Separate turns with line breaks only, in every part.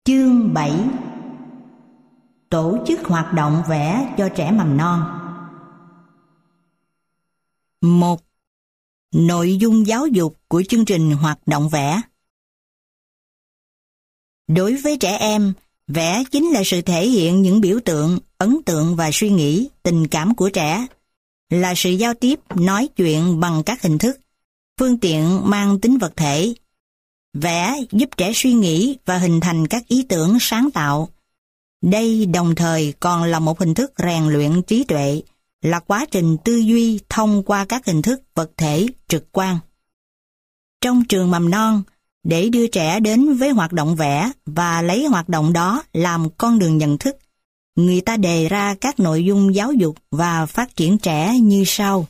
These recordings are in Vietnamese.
Chương 7. Tổ chức hoạt động vẽ cho trẻ mầm non. 1. Nội dung giáo dục của chương trình hoạt động vẽ. Đối với trẻ em, vẽ chính là sự thể hiện những biểu tượng, ấn tượng và suy nghĩ, tình cảm của trẻ, là sự giao tiếp, nói chuyện bằng các hình thức, phương tiện mang tính vật thể. Vẽ giúp trẻ suy nghĩ và hình thành các ý tưởng sáng tạo. Đây đồng thời còn là một hình thức rèn luyện trí tuệ, là quá trình tư duy thông qua các hình thức vật thể trực quan. Trong trường mầm non, để đưa trẻ đến với hoạt động vẽ và lấy hoạt động đó làm con đường nhận thức, người ta đề ra các nội dung giáo dục và phát triển trẻ như sau.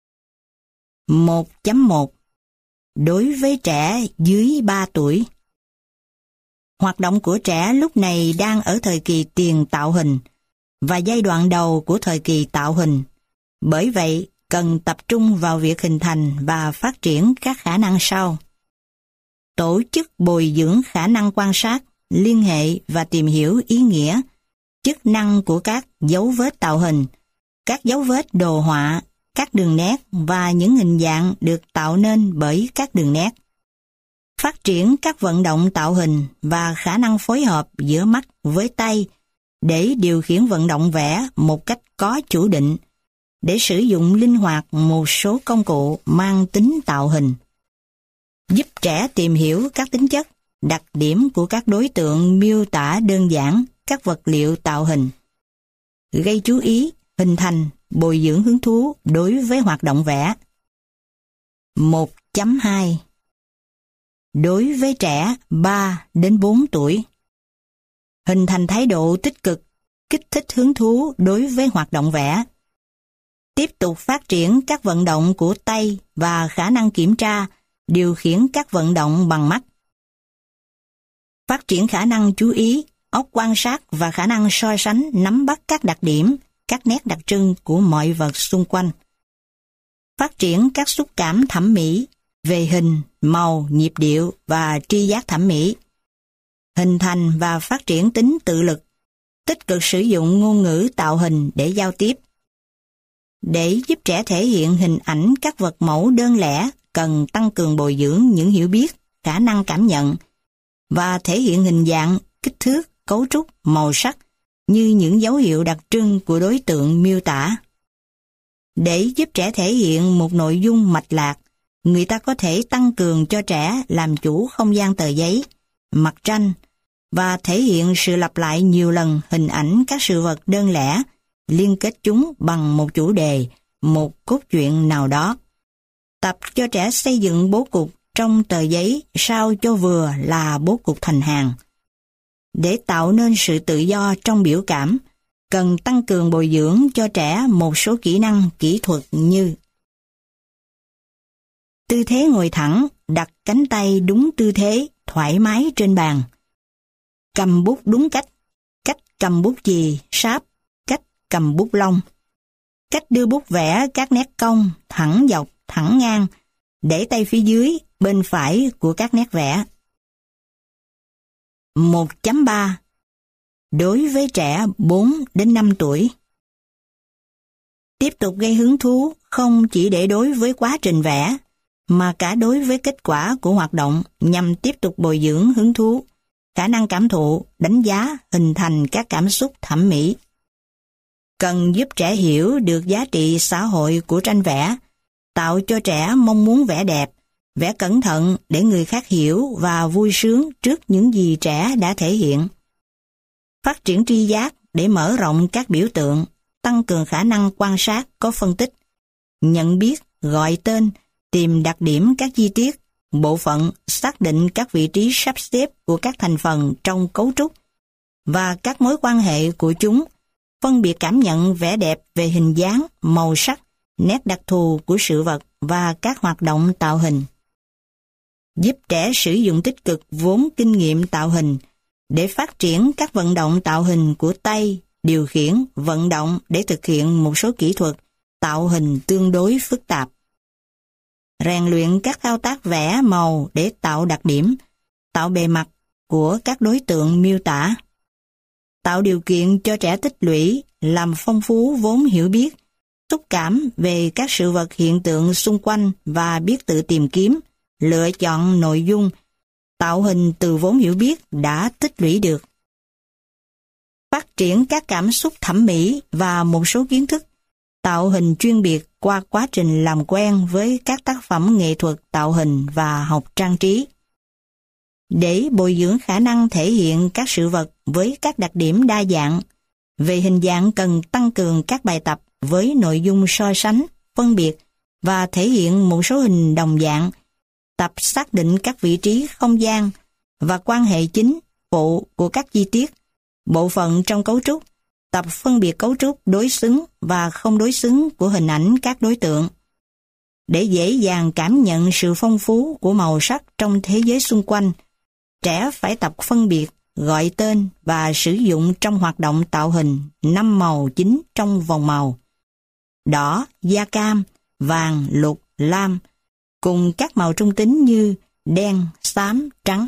1.1. Đối với trẻ dưới 3 tuổi. Hoạt động của trẻ lúc này đang ở thời kỳ tiền tạo hình và giai đoạn đầu của thời kỳ tạo hình. Bởi vậy, cần tập trung vào việc hình thành và phát triển các khả năng sau. Tổ chức bồi dưỡng khả năng quan sát, liên hệ và tìm hiểu ý nghĩa, chức năng của các dấu vết tạo hình, các dấu vết đồ họa, các đường nét và những hình dạng được tạo nên bởi các đường nét. Phát triển các vận động tạo hình và khả năng phối hợp giữa mắt với tay để điều khiển vận động vẽ một cách có chủ định, để sử dụng linh hoạt một số công cụ mang tính tạo hình. Giúp trẻ tìm hiểu các tính chất, đặc điểm của các đối tượng miêu tả đơn giản các vật liệu tạo hình. Gây chú ý, hình thành, bồi dưỡng hứng thú đối với hoạt động vẽ. 1.2. Đối với trẻ 3 đến 4 tuổi. Hình thành thái độ tích cực, kích thích hứng thú đối với hoạt động vẽ. Tiếp tục phát triển các vận động của tay và khả năng kiểm tra, điều khiển các vận động bằng mắt. Phát triển khả năng chú ý, óc quan sát và khả năng so sánh nắm bắt các đặc điểm, các nét đặc trưng của mọi vật xung quanh. Phát triển các xúc cảm thẩm mỹ về hình, màu, nhịp điệu và tri giác thẩm mỹ. Hình thành và phát triển tính tự lực, tích cực sử dụng ngôn ngữ tạo hình để giao tiếp. Để giúp trẻ thể hiện hình ảnh các vật mẫu đơn lẻ, cần tăng cường bồi dưỡng những hiểu biết, khả năng cảm nhận và thể hiện hình dạng, kích thước, cấu trúc, màu sắc như những dấu hiệu đặc trưng của đối tượng miêu tả. Để giúp trẻ thể hiện một nội dung mạch lạc, người ta có thể tăng cường cho trẻ làm chủ không gian tờ giấy, mặt tranh và thể hiện sự lặp lại nhiều lần hình ảnh các sự vật đơn lẻ, liên kết chúng bằng một chủ đề, một cốt truyện nào đó. Tập cho trẻ xây dựng bố cục trong tờ giấy sao cho vừa là bố cục thành hàng. Để tạo nên sự tự do trong biểu cảm, cần tăng cường bồi dưỡng cho trẻ một số kỹ năng kỹ thuật như: tư thế ngồi thẳng, đặt cánh tay đúng tư thế, thoải mái trên bàn. Cầm bút đúng cách, cách cầm bút chì, sáp, cách cầm bút lông. Cách đưa bút vẽ các nét cong, thẳng dọc, thẳng ngang, để tay phía dưới, bên phải của các nét vẽ. 1.3. Đối với trẻ 4 đến 5 tuổi. Tiếp tục gây hứng thú không chỉ để đối với quá trình vẽ, mà cả đối với kết quả của hoạt động nhằm tiếp tục bồi dưỡng hứng thú, khả năng cảm thụ, đánh giá, hình thành các cảm xúc thẩm mỹ. Cần giúp trẻ hiểu được giá trị xã hội của tranh vẽ, tạo cho trẻ mong muốn vẽ đẹp, vẽ cẩn thận để người khác hiểu và vui sướng trước những gì trẻ đã thể hiện. Phát triển tri giác để mở rộng các biểu tượng, tăng cường khả năng quan sát có phân tích, nhận biết, gọi tên, tìm đặc điểm các chi tiết, bộ phận, xác định các vị trí sắp xếp của các thành phần trong cấu trúc và các mối quan hệ của chúng, phân biệt cảm nhận vẻ đẹp về hình dáng, màu sắc, nét đặc thù của sự vật và các hoạt động tạo hình. Giúp trẻ sử dụng tích cực vốn kinh nghiệm tạo hình để phát triển các vận động tạo hình của tay, điều khiển, vận động để thực hiện một số kỹ thuật tạo hình tương đối phức tạp. Rèn luyện các thao tác vẽ màu để tạo đặc điểm, tạo bề mặt, của các đối tượng miêu tả. Tạo điều kiện cho trẻ tích lũy, làm phong phú vốn hiểu biết, xúc cảm về các sự vật hiện tượng xung quanh và biết tự tìm kiếm, lựa chọn nội dung, tạo hình từ vốn hiểu biết đã tích lũy được. Phát triển các cảm xúc thẩm mỹ và một số kiến thức, tạo hình chuyên biệt qua quá trình làm quen với các tác phẩm nghệ thuật tạo hình và học trang trí. Để bồi dưỡng khả năng thể hiện các sự vật với các đặc điểm đa dạng, về hình dạng cần tăng cường các bài tập với nội dung so sánh, phân biệt và thể hiện một số hình đồng dạng, tập xác định các vị trí không gian và quan hệ chính, phụ của các chi tiết, bộ phận trong cấu trúc, tập phân biệt cấu trúc đối xứng và không đối xứng của hình ảnh các đối tượng. Để dễ dàng cảm nhận sự phong phú của màu sắc trong thế giới xung quanh, trẻ phải tập phân biệt, gọi tên và sử dụng trong hoạt động tạo hình 5 màu chính trong vòng màu: đỏ, da cam, vàng, lục, lam, cùng các màu trung tính như đen, xám, trắng.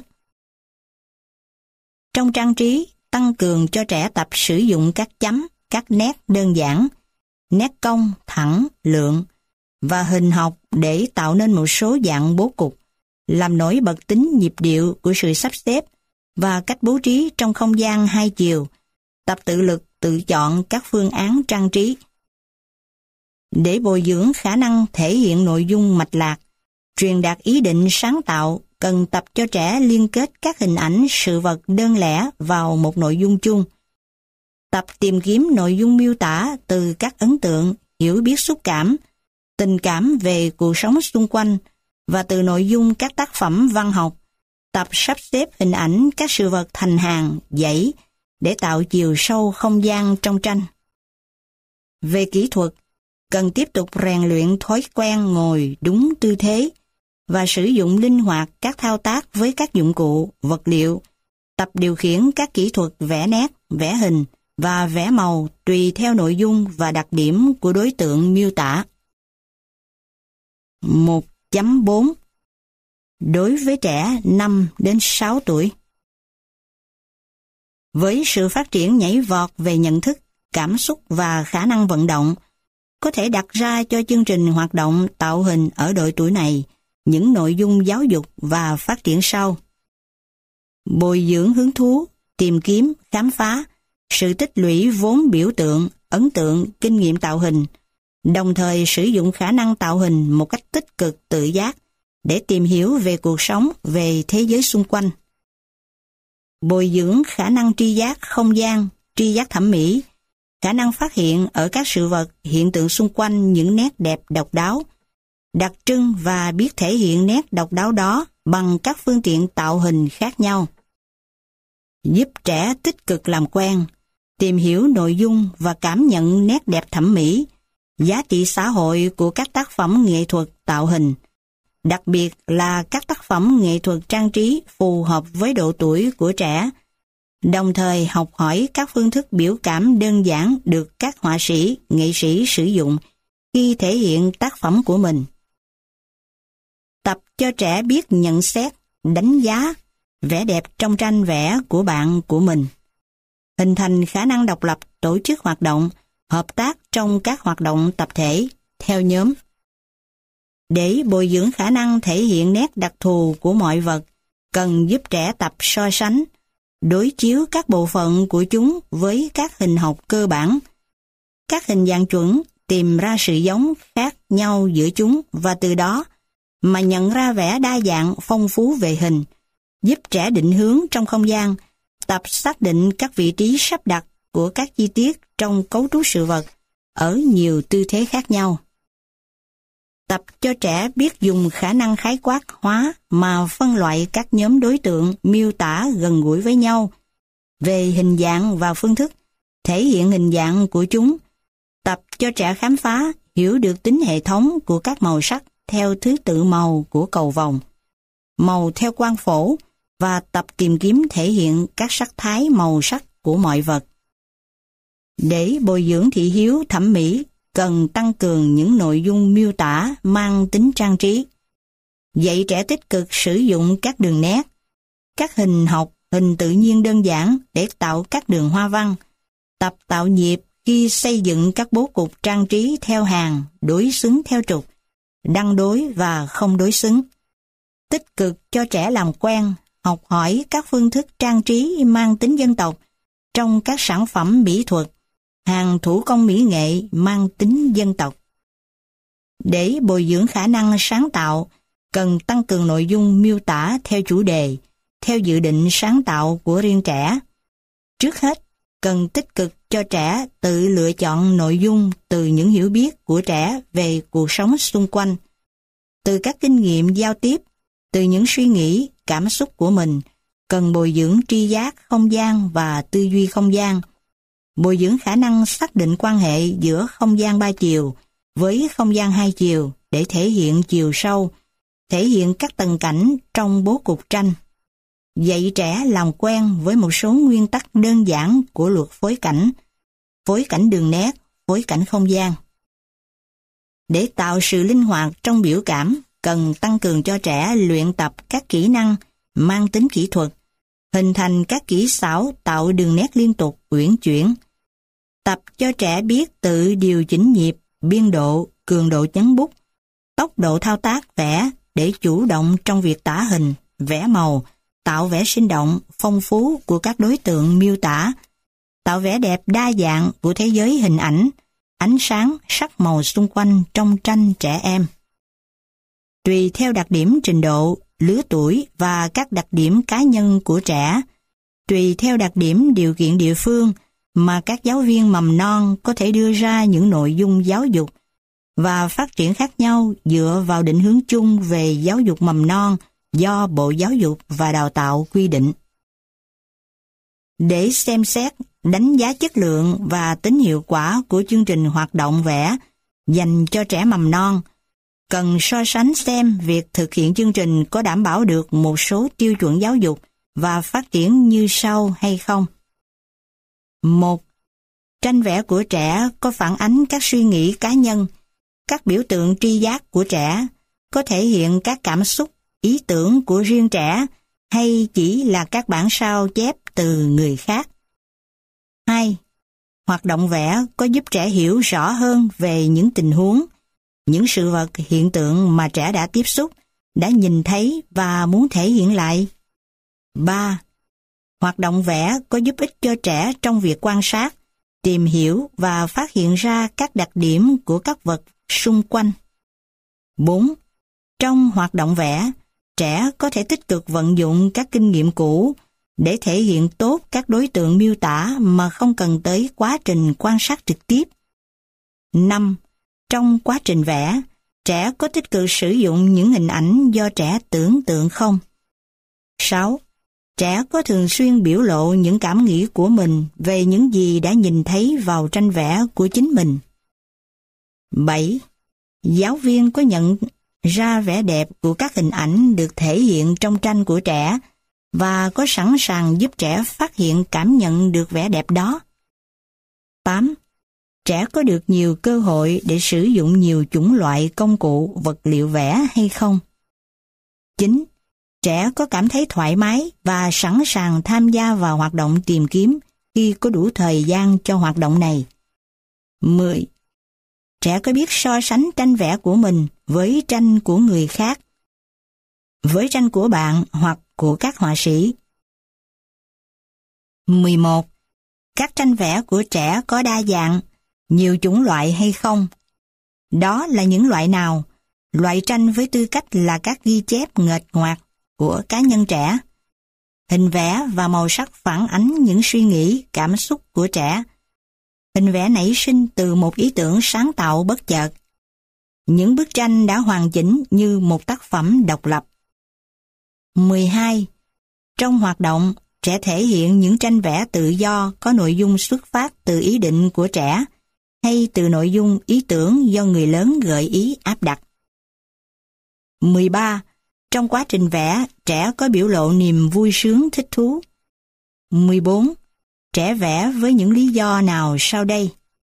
Trong trang trí, tăng cường cho trẻ tập sử dụng các chấm, các nét đơn giản, nét cong, thẳng, lượng và hình học để tạo nên một số dạng bố cục, làm nổi bật tính nhịp điệu của sự sắp xếp và cách bố trí trong không gian hai chiều, tập tự lực tự chọn các phương án trang trí. Để bồi dưỡng khả năng thể hiện nội dung mạch lạc, truyền đạt ý định sáng tạo, cần tập cho trẻ liên kết các hình ảnh sự vật đơn lẻ vào một nội dung chung. Tập tìm kiếm nội dung miêu tả từ các ấn tượng, hiểu biết xúc cảm, tình cảm về cuộc sống xung quanh và từ nội dung các tác phẩm văn học. Tập sắp xếp hình ảnh các sự vật thành hàng, dãy để tạo chiều sâu không gian trong tranh. Về kỹ thuật, cần tiếp tục rèn luyện thói quen ngồi đúng tư thế và sử dụng linh hoạt các thao tác với các dụng cụ, vật liệu, tập điều khiển các kỹ thuật vẽ nét, vẽ hình và vẽ màu tùy theo nội dung và đặc điểm của đối tượng miêu tả. 1.4 Đối với trẻ 5 đến 6 tuổi. Với sự phát triển nhảy vọt về nhận thức, cảm xúc và khả năng vận động, có thể đặt ra cho chương trình hoạt động tạo hình ở độ tuổi này những nội dung giáo dục và phát triển sau: bồi dưỡng hứng thú, tìm kiếm, khám phá, sự tích lũy vốn biểu tượng, ấn tượng, kinh nghiệm tạo hình, đồng thời sử dụng khả năng tạo hình một cách tích cực tự giác để tìm hiểu về cuộc sống, về thế giới xung quanh. Bồi dưỡng khả năng tri giác không gian, tri giác thẩm mỹ, khả năng phát hiện ở các sự vật, hiện tượng xung quanh những nét đẹp độc đáo, đặc trưng và biết thể hiện nét độc đáo đó bằng các phương tiện tạo hình khác nhau. Giúp trẻ tích cực làm quen, tìm hiểu nội dung và cảm nhận nét đẹp thẩm mỹ, giá trị xã hội của các tác phẩm nghệ thuật tạo hình, đặc biệt là các tác phẩm nghệ thuật trang trí phù hợp với độ tuổi của trẻ, đồng thời học hỏi các phương thức biểu cảm đơn giản được các họa sĩ, nghệ sĩ sử dụng khi thể hiện tác phẩm của mình. Tập cho trẻ biết nhận xét, đánh giá, vẻ đẹp trong tranh vẽ của bạn của mình. Hình thành khả năng độc lập, tổ chức hoạt động, hợp tác trong các hoạt động tập thể, theo nhóm. Để bồi dưỡng khả năng thể hiện nét đặc thù của mọi vật, cần giúp trẻ tập so sánh, đối chiếu các bộ phận của chúng với các hình học cơ bản, các hình dạng chuẩn, tìm ra sự giống khác nhau giữa chúng và từ đó mà nhận ra vẻ đa dạng phong phú về hình, giúp trẻ định hướng trong không gian, tập xác định các vị trí sắp đặt của các chi tiết trong cấu trúc sự vật ở nhiều tư thế khác nhau. Tập cho trẻ biết dùng khả năng khái quát hóa mà phân loại các nhóm đối tượng miêu tả gần gũi với nhau về hình dạng và phương thức thể hiện hình dạng của chúng. Tập cho trẻ khám phá, hiểu được tính hệ thống của các màu sắc theo thứ tự màu của cầu vồng, màu theo quang phổ và tập tìm kiếm thể hiện các sắc thái màu sắc của mọi vật. Để bồi dưỡng thị hiếu thẩm mỹ, cần tăng cường những nội dung miêu tả mang tính trang trí. Dạy trẻ tích cực sử dụng các đường nét, các hình học hình tự nhiên đơn giản để tạo các đường hoa văn, tập tạo nhịp khi xây dựng các bố cục trang trí theo hàng, đối xứng theo trục, đăng đối và không đối xứng. Tích cực cho trẻ làm quen, học hỏi các phương thức trang trí mang tính dân tộc trong các sản phẩm mỹ thuật, hàng thủ công mỹ nghệ mang tính dân tộc. Để bồi dưỡng khả năng sáng tạo, cần tăng cường nội dung miêu tả theo chủ đề, theo dự định sáng tạo của riêng trẻ. Trước hết, cần tích cực cho trẻ tự lựa chọn nội dung từ những hiểu biết của trẻ về cuộc sống xung quanh, từ các kinh nghiệm giao tiếp, từ những suy nghĩ, cảm xúc của mình. Cần bồi dưỡng tri giác không gian và tư duy không gian, bồi dưỡng khả năng xác định quan hệ giữa không gian 3 chiều với không gian 2 chiều để thể hiện chiều sâu, thể hiện các tầng cảnh trong bố cục tranh. Dạy trẻ làm quen với một số nguyên tắc đơn giản của luật phối cảnh đường nét, phối cảnh không gian. Để tạo sự linh hoạt trong biểu cảm, cần tăng cường cho trẻ luyện tập các kỹ năng mang tính kỹ thuật, hình thành các kỹ xảo tạo đường nét liên tục, uyển chuyển. Tập cho trẻ biết tự điều chỉnh nhịp, biên độ, cường độ nhấn bút, tốc độ thao tác vẽ để chủ động trong việc tả hình, vẽ màu, tạo vẻ sinh động, phong phú của các đối tượng miêu tả, tạo vẻ đẹp đa dạng của thế giới hình ảnh, ánh sáng, sắc màu xung quanh trong tranh trẻ em. Tùy theo đặc điểm trình độ, lứa tuổi và các đặc điểm cá nhân của trẻ, tùy theo đặc điểm điều kiện địa phương mà các giáo viên mầm non có thể đưa ra những nội dung giáo dục và phát triển khác nhau dựa vào định hướng chung về giáo dục mầm non do Bộ Giáo dục và Đào tạo quy định. Để xem xét, đánh giá chất lượng và tính hiệu quả của chương trình hoạt động vẽ dành cho trẻ mầm non, cần so sánh xem việc thực hiện chương trình có đảm bảo được một số tiêu chuẩn giáo dục và phát triển như sau hay không. 1. Tranh vẽ của trẻ có phản ánh các suy nghĩ cá nhân, các biểu tượng tri giác của trẻ, có thể hiện các cảm xúc, ý tưởng của riêng trẻ hay chỉ là các bản sao chép từ người khác. 2. Hoạt động vẽ có giúp trẻ hiểu rõ hơn về những tình huống, những sự vật hiện tượng mà trẻ đã tiếp xúc, đã nhìn thấy và muốn thể hiện lại. 3. Hoạt động vẽ có giúp ích cho trẻ trong việc quan sát, tìm hiểu và phát hiện ra các đặc điểm của các vật xung quanh. 4. Trong hoạt động vẽ, trẻ có thể tích cực vận dụng các kinh nghiệm cũ để thể hiện tốt các đối tượng miêu tả mà không cần tới quá trình quan sát trực tiếp. 5. Trong quá trình vẽ, trẻ có tích cực sử dụng những hình ảnh do trẻ tưởng tượng không? 6. Trẻ có thường xuyên biểu lộ những cảm nghĩ của mình về những gì đã nhìn thấy vào tranh vẽ của chính mình. 7. Giáo viên có nhận ra vẻ đẹp của các hình ảnh được thể hiện trong tranh của trẻ và có sẵn sàng giúp trẻ phát hiện cảm nhận được vẻ đẹp đó. 8. Trẻ có được nhiều cơ hội để sử dụng nhiều chủng loại công cụ, vật liệu vẽ hay không? 9. Trẻ có cảm thấy thoải mái và sẵn sàng tham gia vào hoạt động tìm kiếm khi có đủ thời gian cho hoạt động này. 10. Trẻ có biết so sánh tranh vẽ của mình với tranh của người khác, với tranh của bạn hoặc của các họa sĩ. 11. Các tranh vẽ của trẻ có đa dạng, nhiều chủng loại hay không? Đó là những loại nào? Loại tranh với tư cách là các ghi chép nguệch ngoạc của cá nhân trẻ. Hình vẽ và màu sắc phản ánh những suy nghĩ, cảm xúc của trẻ. Hình vẽ nảy sinh từ một ý tưởng sáng tạo bất chợt. Những bức tranh đã hoàn chỉnh như một tác phẩm độc lập. 12. Trong hoạt động, trẻ thể hiện những tranh vẽ tự do có nội dung xuất phát từ ý định của trẻ hay từ nội dung ý tưởng do người lớn gợi ý áp đặt. 13. Trong quá trình vẽ, trẻ có biểu lộ niềm vui sướng thích thú. 14. Trẻ vẽ với những lý do nào sau đây?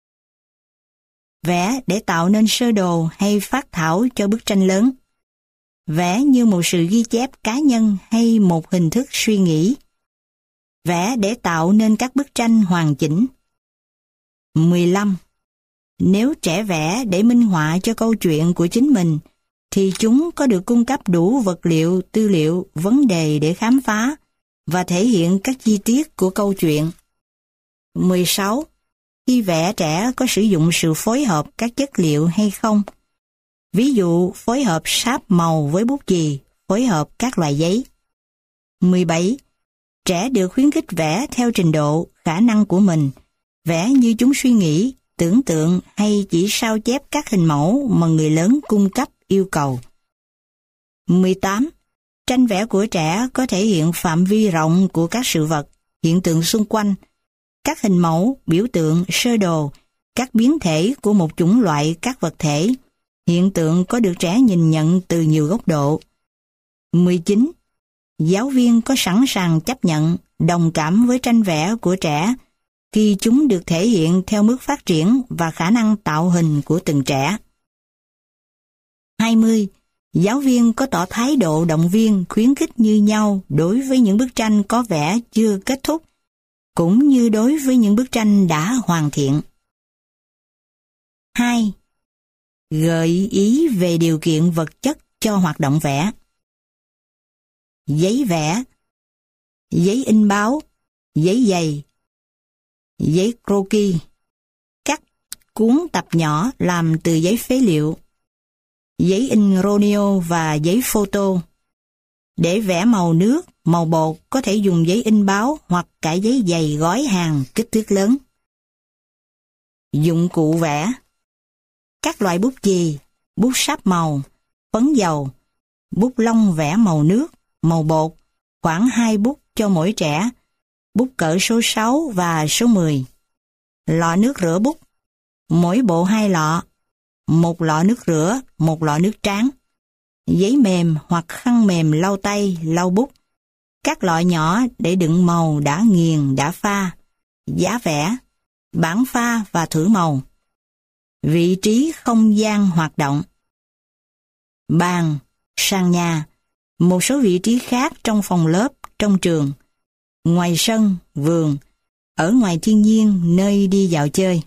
Vẽ để tạo nên sơ đồ hay phác thảo cho bức tranh lớn. Vẽ như một sự ghi chép cá nhân hay một hình thức suy nghĩ. Vẽ để tạo nên các bức tranh hoàn chỉnh. 15. Nếu trẻ vẽ để minh họa cho câu chuyện của chính mình, thì chúng có được cung cấp đủ vật liệu, tư liệu, vấn đề để khám phá và thể hiện các chi tiết của câu chuyện. 16. Khi vẽ, trẻ có sử dụng sự phối hợp các chất liệu hay không? Ví dụ, phối hợp sáp màu với bút chì, phối hợp các loại giấy. 17. Trẻ được khuyến khích vẽ theo trình độ, khả năng của mình, vẽ như chúng suy nghĩ, tưởng tượng hay chỉ sao chép các hình mẫu mà người lớn cung cấp yêu cầu. 18. Tranh vẽ của trẻ có thể hiện phạm vi rộng của các sự vật, hiện tượng xung quanh, các hình mẫu, biểu tượng, sơ đồ, các biến thể của một chủng loại các vật thể, hiện tượng có được trẻ nhìn nhận từ nhiều góc độ. 19. Giáo viên có sẵn sàng chấp nhận, đồng cảm với tranh vẽ của trẻ khi chúng được thể hiện theo mức phát triển và khả năng tạo hình của từng trẻ. 20. Giáo viên có tỏ thái độ động viên, khuyến khích như nhau đối với những bức tranh có vẻ chưa kết thúc, cũng như đối với những bức tranh đã hoàn thiện. 2. Gợi ý về điều kiện vật chất cho hoạt động vẽ. Giấy vẽ, giấy in báo, giấy dày, giấy croquis, các cuốn tập nhỏ làm từ giấy phế liệu, giấy in Roneo và giấy photo. Để vẽ màu nước, màu bột có thể dùng giấy in báo hoặc cả giấy dày gói hàng kích thước lớn. Dụng cụ vẽ. Các loại bút chì, bút sáp màu, phấn dầu, bút lông vẽ màu nước, màu bột, khoảng 2 bút cho mỗi trẻ, bút cỡ số 6 và số 10. Lọ nước rửa bút, mỗi bộ 2 lọ, một lọ nước rửa, một lọ nước tráng. Giấy mềm hoặc khăn mềm lau tay, lau bút. Các lọ nhỏ để đựng màu đã nghiền, đã pha. Giá vẽ, bảng pha và thử màu. Vị trí không gian hoạt động. Bàn, sàn nhà, một số vị trí khác trong phòng lớp, trong trường, ngoài sân, vườn, ở ngoài thiên nhiên, nơi đi dạo chơi.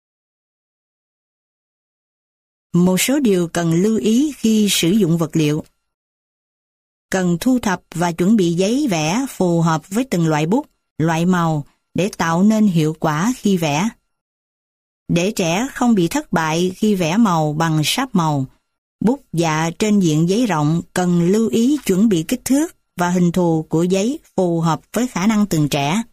Một số điều cần lưu ý khi sử dụng vật liệu. Cần thu thập và chuẩn bị giấy vẽ phù hợp với từng loại bút, loại màu để tạo nên hiệu quả khi vẽ. Để trẻ không bị thất bại khi vẽ màu bằng sáp màu, bút dạ trên diện giấy rộng cần lưu ý chuẩn bị kích thước và hình thù của giấy phù hợp với khả năng từng trẻ.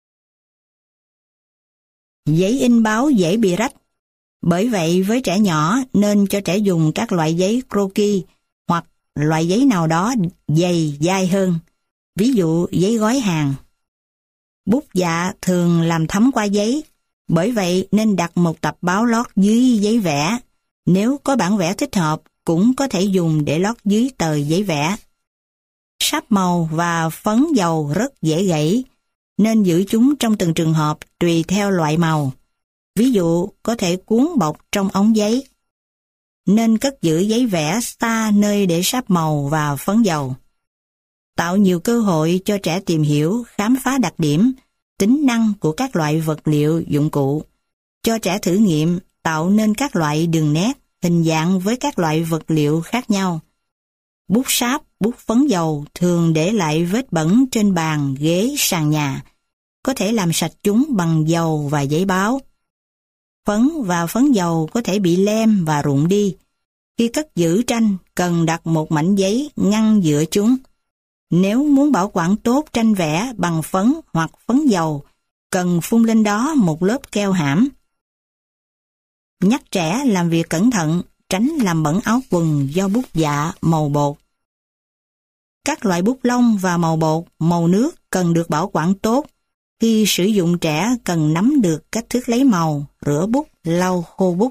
Giấy in báo dễ bị rách. Bởi vậy với trẻ nhỏ nên cho trẻ dùng các loại giấy croquis hoặc loại giấy nào đó dày, dai hơn, ví dụ giấy gói hàng. Bút dạ thường làm thấm qua giấy, bởi vậy nên đặt một tập báo lót dưới giấy vẽ. Nếu có bản vẽ thích hợp cũng có thể dùng để lót dưới tờ giấy vẽ. Sáp màu và phấn dầu rất dễ gãy, nên giữ chúng trong từng trường hợp tùy theo loại màu. Ví dụ, có thể cuốn bọc trong ống giấy. Nên cất giữ giấy vẽ xa nơi để sáp màu và phấn dầu. Tạo nhiều cơ hội cho trẻ tìm hiểu, khám phá đặc điểm, tính năng của các loại vật liệu, dụng cụ. Cho trẻ thử nghiệm, tạo nên các loại đường nét, hình dạng với các loại vật liệu khác nhau. Bút sáp, bút phấn dầu thường để lại vết bẩn trên bàn, ghế, sàn nhà. Có thể làm sạch chúng bằng dầu và giấy báo. Phấn và phấn dầu có thể bị lem và rụng đi. Khi cất giữ tranh, cần đặt một mảnh giấy ngăn giữa chúng. Nếu muốn bảo quản tốt tranh vẽ bằng phấn hoặc phấn dầu, cần phun lên đó một lớp keo hãm. Nhắc trẻ làm việc cẩn thận, tránh làm bẩn áo quần do bút dạ, màu bột. Các loại bút lông và màu bột, màu nước cần được bảo quản tốt. Khi sử dụng trẻ cần nắm được cách thức lấy màu, rửa bút, lau khô bút.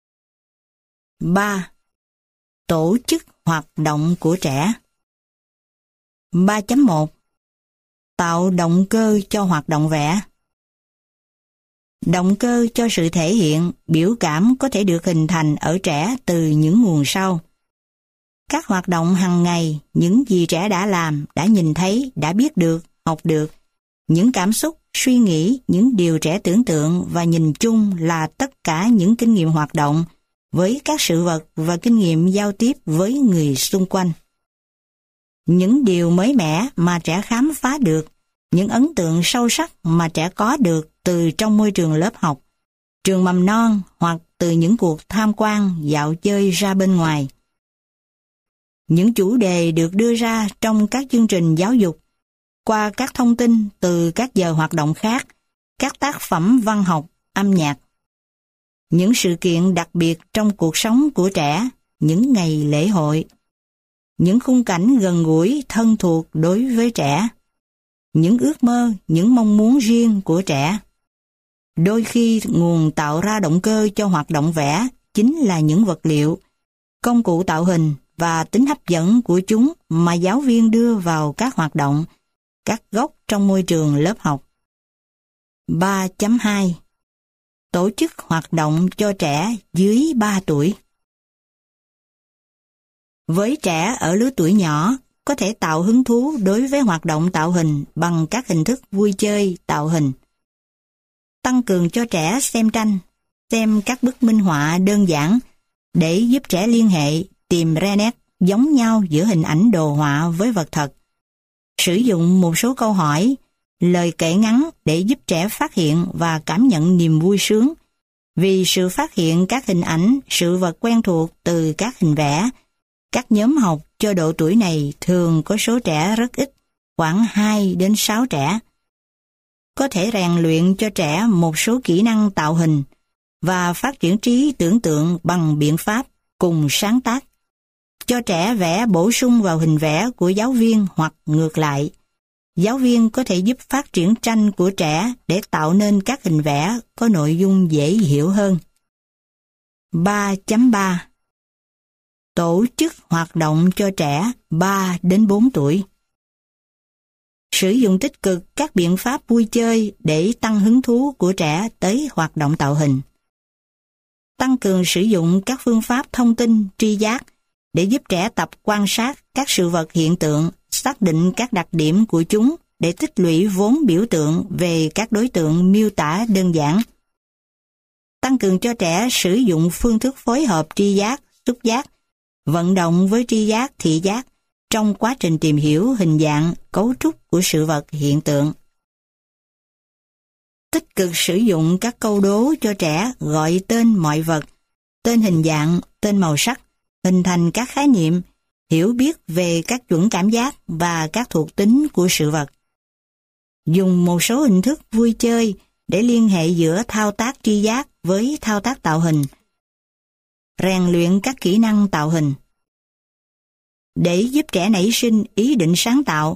3. Tổ chức hoạt động của trẻ. 3.1 Tạo động cơ cho hoạt động vẽ. Động cơ cho sự thể hiện, biểu cảm có thể được hình thành ở trẻ từ những nguồn sau. Các hoạt động hàng ngày, những gì trẻ đã làm, đã nhìn thấy, đã biết được, học được, Những cảm xúc, suy nghĩ, những điều trẻ tưởng tượng và nhìn chung là tất cả những kinh nghiệm hoạt động với các sự vật và kinh nghiệm giao tiếp với người xung quanh. Những điều mới mẻ mà trẻ khám phá được, những ấn tượng sâu sắc mà trẻ có được từ trong môi trường lớp học, trường mầm non hoặc từ những cuộc tham quan, dạo chơi ra bên ngoài. Những chủ đề được đưa ra trong các chương trình giáo dục qua các thông tin từ các giờ hoạt động khác, các tác phẩm văn học, âm nhạc. Những sự kiện đặc biệt trong cuộc sống của trẻ, những ngày lễ hội. Những khung cảnh gần gũi, thân thuộc đối với trẻ. Những ước mơ, những mong muốn riêng của trẻ. Đôi khi nguồn tạo ra động cơ cho hoạt động vẽ chính là những vật liệu, công cụ tạo hình và tính hấp dẫn của chúng mà giáo viên đưa vào các hoạt động, các góc trong môi trường lớp học. 3.2 Tổ chức hoạt động cho trẻ dưới 3 tuổi. Với trẻ ở lứa tuổi nhỏ, có thể tạo hứng thú đối với hoạt động tạo hình bằng các hình thức vui chơi tạo hình. Tăng cường cho trẻ xem tranh, xem các bức minh họa đơn giản để giúp trẻ liên hệ, tìm ra nét giống nhau giữa hình ảnh đồ họa với vật thật. Sử dụng một số câu hỏi, lời kể ngắn để giúp trẻ phát hiện và cảm nhận niềm vui sướng vì sự phát hiện các hình ảnh, sự vật quen thuộc từ các hình vẽ. Các nhóm học cho độ tuổi này thường có số trẻ rất ít, khoảng 2 đến 6 trẻ. Có thể rèn luyện cho trẻ một số kỹ năng tạo hình và phát triển trí tưởng tượng bằng biện pháp cùng sáng tác. Cho trẻ vẽ bổ sung vào hình vẽ của giáo viên hoặc ngược lại. Giáo viên có thể giúp phát triển tranh của trẻ để tạo nên các hình vẽ có nội dung dễ hiểu hơn. 3.3 Tổ chức hoạt động cho trẻ 3 đến 4 tuổi. Sử dụng tích cực các biện pháp vui chơi để tăng hứng thú của trẻ tới hoạt động tạo hình. Tăng cường sử dụng các phương pháp thông tin, tri giác để giúp trẻ tập quan sát các sự vật hiện tượng, xác định các đặc điểm của chúng để tích lũy vốn biểu tượng về các đối tượng miêu tả đơn giản. Tăng cường cho trẻ sử dụng phương thức phối hợp tri giác, xúc giác, vận động với tri giác, thị giác trong quá trình tìm hiểu hình dạng, cấu trúc của sự vật hiện tượng. Tích cực sử dụng các câu đố cho trẻ gọi tên mọi vật, tên hình dạng, tên màu sắc, hình thành các khái niệm, hiểu biết về các chuẩn cảm giác và các thuộc tính của sự vật. Dùng một số hình thức vui chơi để liên hệ giữa thao tác tri giác với thao tác tạo hình. Rèn luyện các kỹ năng tạo hình. Để giúp trẻ nảy sinh ý định sáng tạo.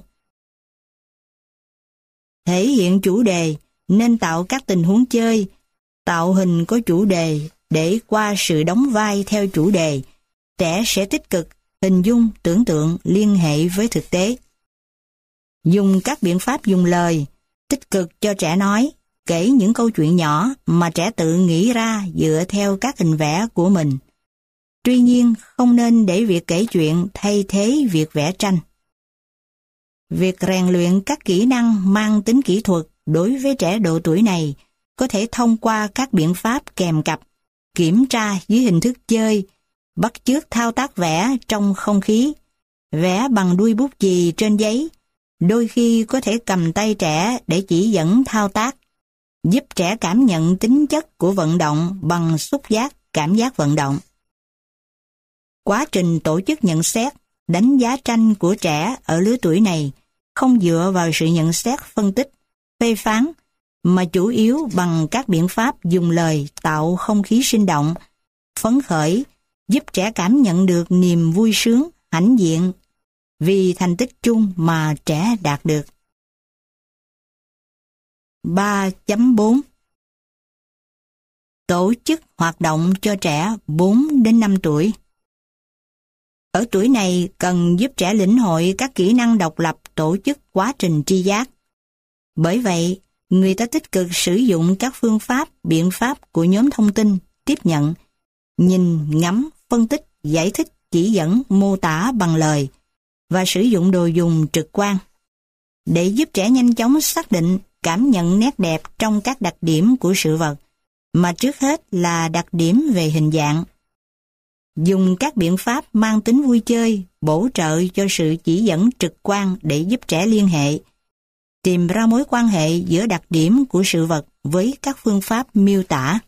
Thể hiện chủ đề nên tạo các tình huống chơi, tạo hình có chủ đề để qua sự đóng vai theo chủ đề, trẻ sẽ tích cực, hình dung, tưởng tượng, liên hệ với thực tế. Dùng các biện pháp dùng lời, tích cực cho trẻ nói, kể những câu chuyện nhỏ mà trẻ tự nghĩ ra dựa theo các hình vẽ của mình. Tuy nhiên, không nên để việc kể chuyện thay thế việc vẽ tranh. Việc rèn luyện các kỹ năng mang tính kỹ thuật đối với trẻ độ tuổi này có thể thông qua các biện pháp kèm cặp, kiểm tra dưới hình thức chơi, bắt chước thao tác vẽ trong không khí, vẽ bằng đuôi bút chì trên giấy, đôi khi có thể cầm tay trẻ để chỉ dẫn thao tác, giúp trẻ cảm nhận tính chất của vận động bằng xúc giác, cảm giác vận động. Quá trình tổ chức nhận xét, đánh giá tranh của trẻ ở lứa tuổi này không dựa vào sự nhận xét phân tích, phê phán, mà chủ yếu bằng các biện pháp dùng lời tạo không khí sinh động, phấn khởi, giúp trẻ cảm nhận được niềm vui sướng, hãnh diện vì thành tích chung mà trẻ đạt được. 3.4 Tổ chức hoạt động cho trẻ 4 đến 5 tuổi. Ở tuổi này cần giúp trẻ lĩnh hội các kỹ năng độc lập tổ chức quá trình tri giác. Bởi vậy, người ta tích cực sử dụng các phương pháp, biện pháp của nhóm thông tin, tiếp nhận, nhìn, ngắm, phân tích, giải thích, chỉ dẫn, mô tả bằng lời và sử dụng đồ dùng trực quan. để giúp trẻ nhanh chóng xác định, cảm nhận nét đẹp trong các đặc điểm của sự vật, mà trước hết là đặc điểm về hình dạng. Dùng các biện pháp mang tính vui chơi, bổ trợ cho sự chỉ dẫn trực quan để giúp trẻ liên hệ, tìm ra mối quan hệ giữa đặc điểm của sự vật với các phương pháp miêu tả.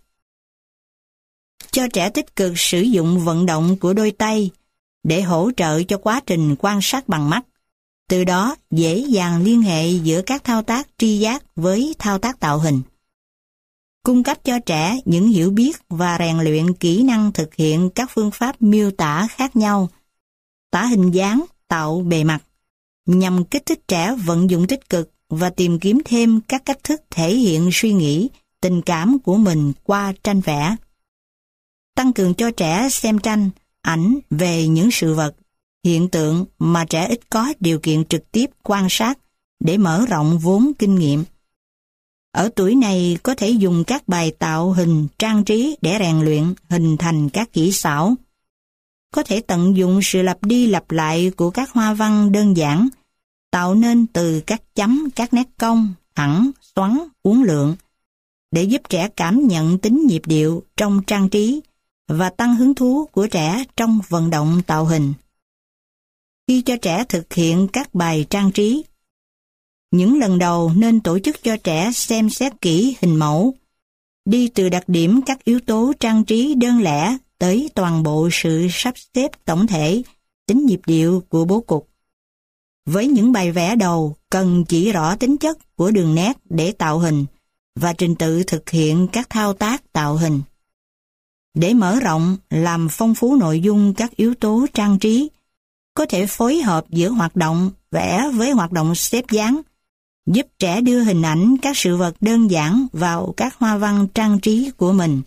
Cho trẻ tích cực sử dụng vận động của đôi tay để hỗ trợ cho quá trình quan sát bằng mắt. Từ đó dễ dàng liên hệ giữa các thao tác tri giác với thao tác tạo hình. Cung cấp cho trẻ những hiểu biết và rèn luyện kỹ năng thực hiện các phương pháp miêu tả khác nhau, tả hình dáng, tạo bề mặt, nhằm kích thích trẻ vận dụng tích cực và tìm kiếm thêm các cách thức thể hiện suy nghĩ, tình cảm của mình qua tranh vẽ. Tăng cường cho trẻ xem tranh, ảnh về những sự vật, hiện tượng mà trẻ ít có điều kiện trực tiếp quan sát để mở rộng vốn kinh nghiệm. Ở tuổi này có thể dùng các bài tạo hình trang trí để rèn luyện hình thành các kỹ xảo. Có thể tận dụng sự lặp đi lặp lại của các hoa văn đơn giản, tạo nên từ các chấm, các nét cong, thẳng, xoắn, uốn lượn, để giúp trẻ cảm nhận tính nhịp điệu trong trang trí và tăng hứng thú của trẻ trong vận động tạo hình. Khi cho trẻ thực hiện các bài trang trí, những lần đầu nên tổ chức cho trẻ xem xét kỹ hình mẫu, đi từ đặc điểm các yếu tố trang trí đơn lẻ tới toàn bộ sự sắp xếp tổng thể, tính nhịp điệu của bố cục. Với những bài vẽ đầu, cần chỉ rõ tính chất của đường nét để tạo hình và trình tự thực hiện các thao tác tạo hình. Để mở rộng, làm phong phú nội dung các yếu tố trang trí, có thể phối hợp giữa hoạt động vẽ với hoạt động xếp dáng, giúp trẻ đưa hình ảnh các sự vật đơn giản vào các hoa văn trang trí của mình.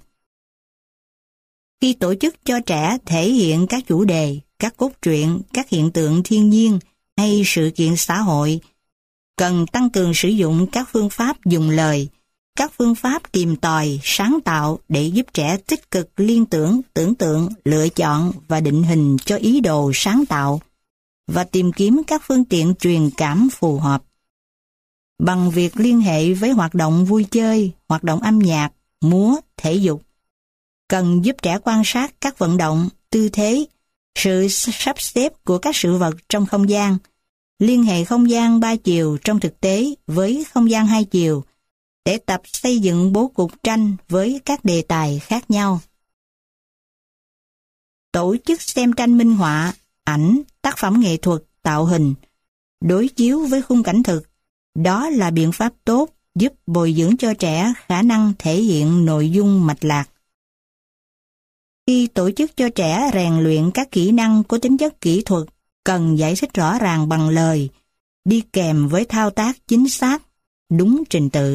Khi tổ chức cho trẻ thể hiện các chủ đề, các cốt truyện, các hiện tượng thiên nhiên hay sự kiện xã hội, cần tăng cường sử dụng các phương pháp dùng lời, các phương pháp tìm tòi, sáng tạo để giúp trẻ tích cực liên tưởng, tưởng tượng, lựa chọn và định hình cho ý đồ sáng tạo và tìm kiếm các phương tiện truyền cảm phù hợp. Bằng việc liên hệ với hoạt động vui chơi, hoạt động âm nhạc, múa, thể dục, cần giúp trẻ quan sát các vận động, tư thế, sự sắp xếp của các sự vật trong không gian, liên hệ không gian 3 chiều trong thực tế với không gian 2 chiều, để tập xây dựng bố cục tranh với các đề tài khác nhau. Tổ chức xem tranh minh họa, ảnh, tác phẩm nghệ thuật, tạo hình, đối chiếu với khung cảnh thực, đó là biện pháp tốt giúp bồi dưỡng cho trẻ khả năng thể hiện nội dung mạch lạc. Khi tổ chức cho trẻ rèn luyện các kỹ năng có tính chất kỹ thuật, cần giải thích rõ ràng bằng lời, đi kèm với thao tác chính xác, đúng trình tự.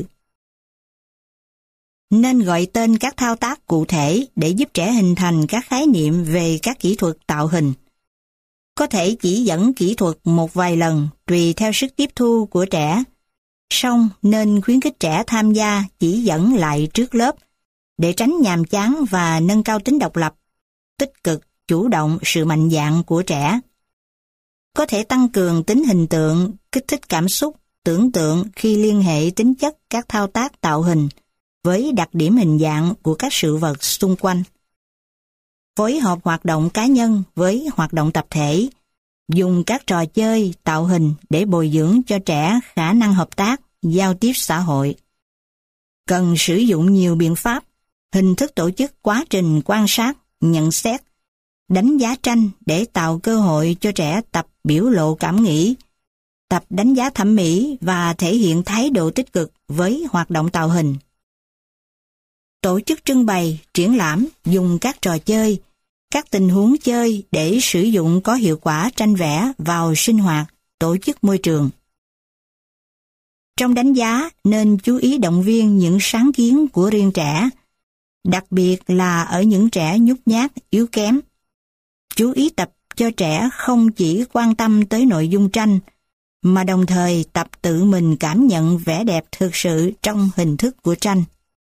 Nên gọi tên các thao tác cụ thể để giúp trẻ hình thành các khái niệm về các kỹ thuật tạo hình. Có thể chỉ dẫn kỹ thuật một vài lần tùy theo sức tiếp thu của trẻ. Song nên khuyến khích trẻ tham gia chỉ dẫn lại trước lớp để tránh nhàm chán và nâng cao tính độc lập, tích cực, chủ động sự mạnh dạn của trẻ. Có thể tăng cường tính hình tượng, kích thích cảm xúc, tưởng tượng khi liên hệ tính chất các thao tác tạo hình với đặc điểm hình dạng của các sự vật xung quanh. Phối hợp hoạt động cá nhân với hoạt động tập thể, dùng các trò chơi tạo hình để bồi dưỡng cho trẻ khả năng hợp tác, giao tiếp xã hội. Cần sử dụng nhiều biện pháp, hình thức tổ chức quá trình quan sát, nhận xét, đánh giá tranh để tạo cơ hội cho trẻ tập biểu lộ cảm nghĩ, tập đánh giá thẩm mỹ và thể hiện thái độ tích cực với hoạt động tạo hình. Tổ chức trưng bày, triển lãm, dùng các trò chơi, các tình huống chơi để sử dụng có hiệu quả tranh vẽ vào sinh hoạt, tổ chức môi trường. Trong đánh giá nên chú ý động viên những sáng kiến của riêng trẻ, đặc biệt là ở những trẻ nhút nhát, yếu kém. Chú ý tập cho trẻ không chỉ quan tâm tới nội dung tranh, mà đồng thời tập tự mình cảm nhận vẻ đẹp thực sự trong hình thức của tranh.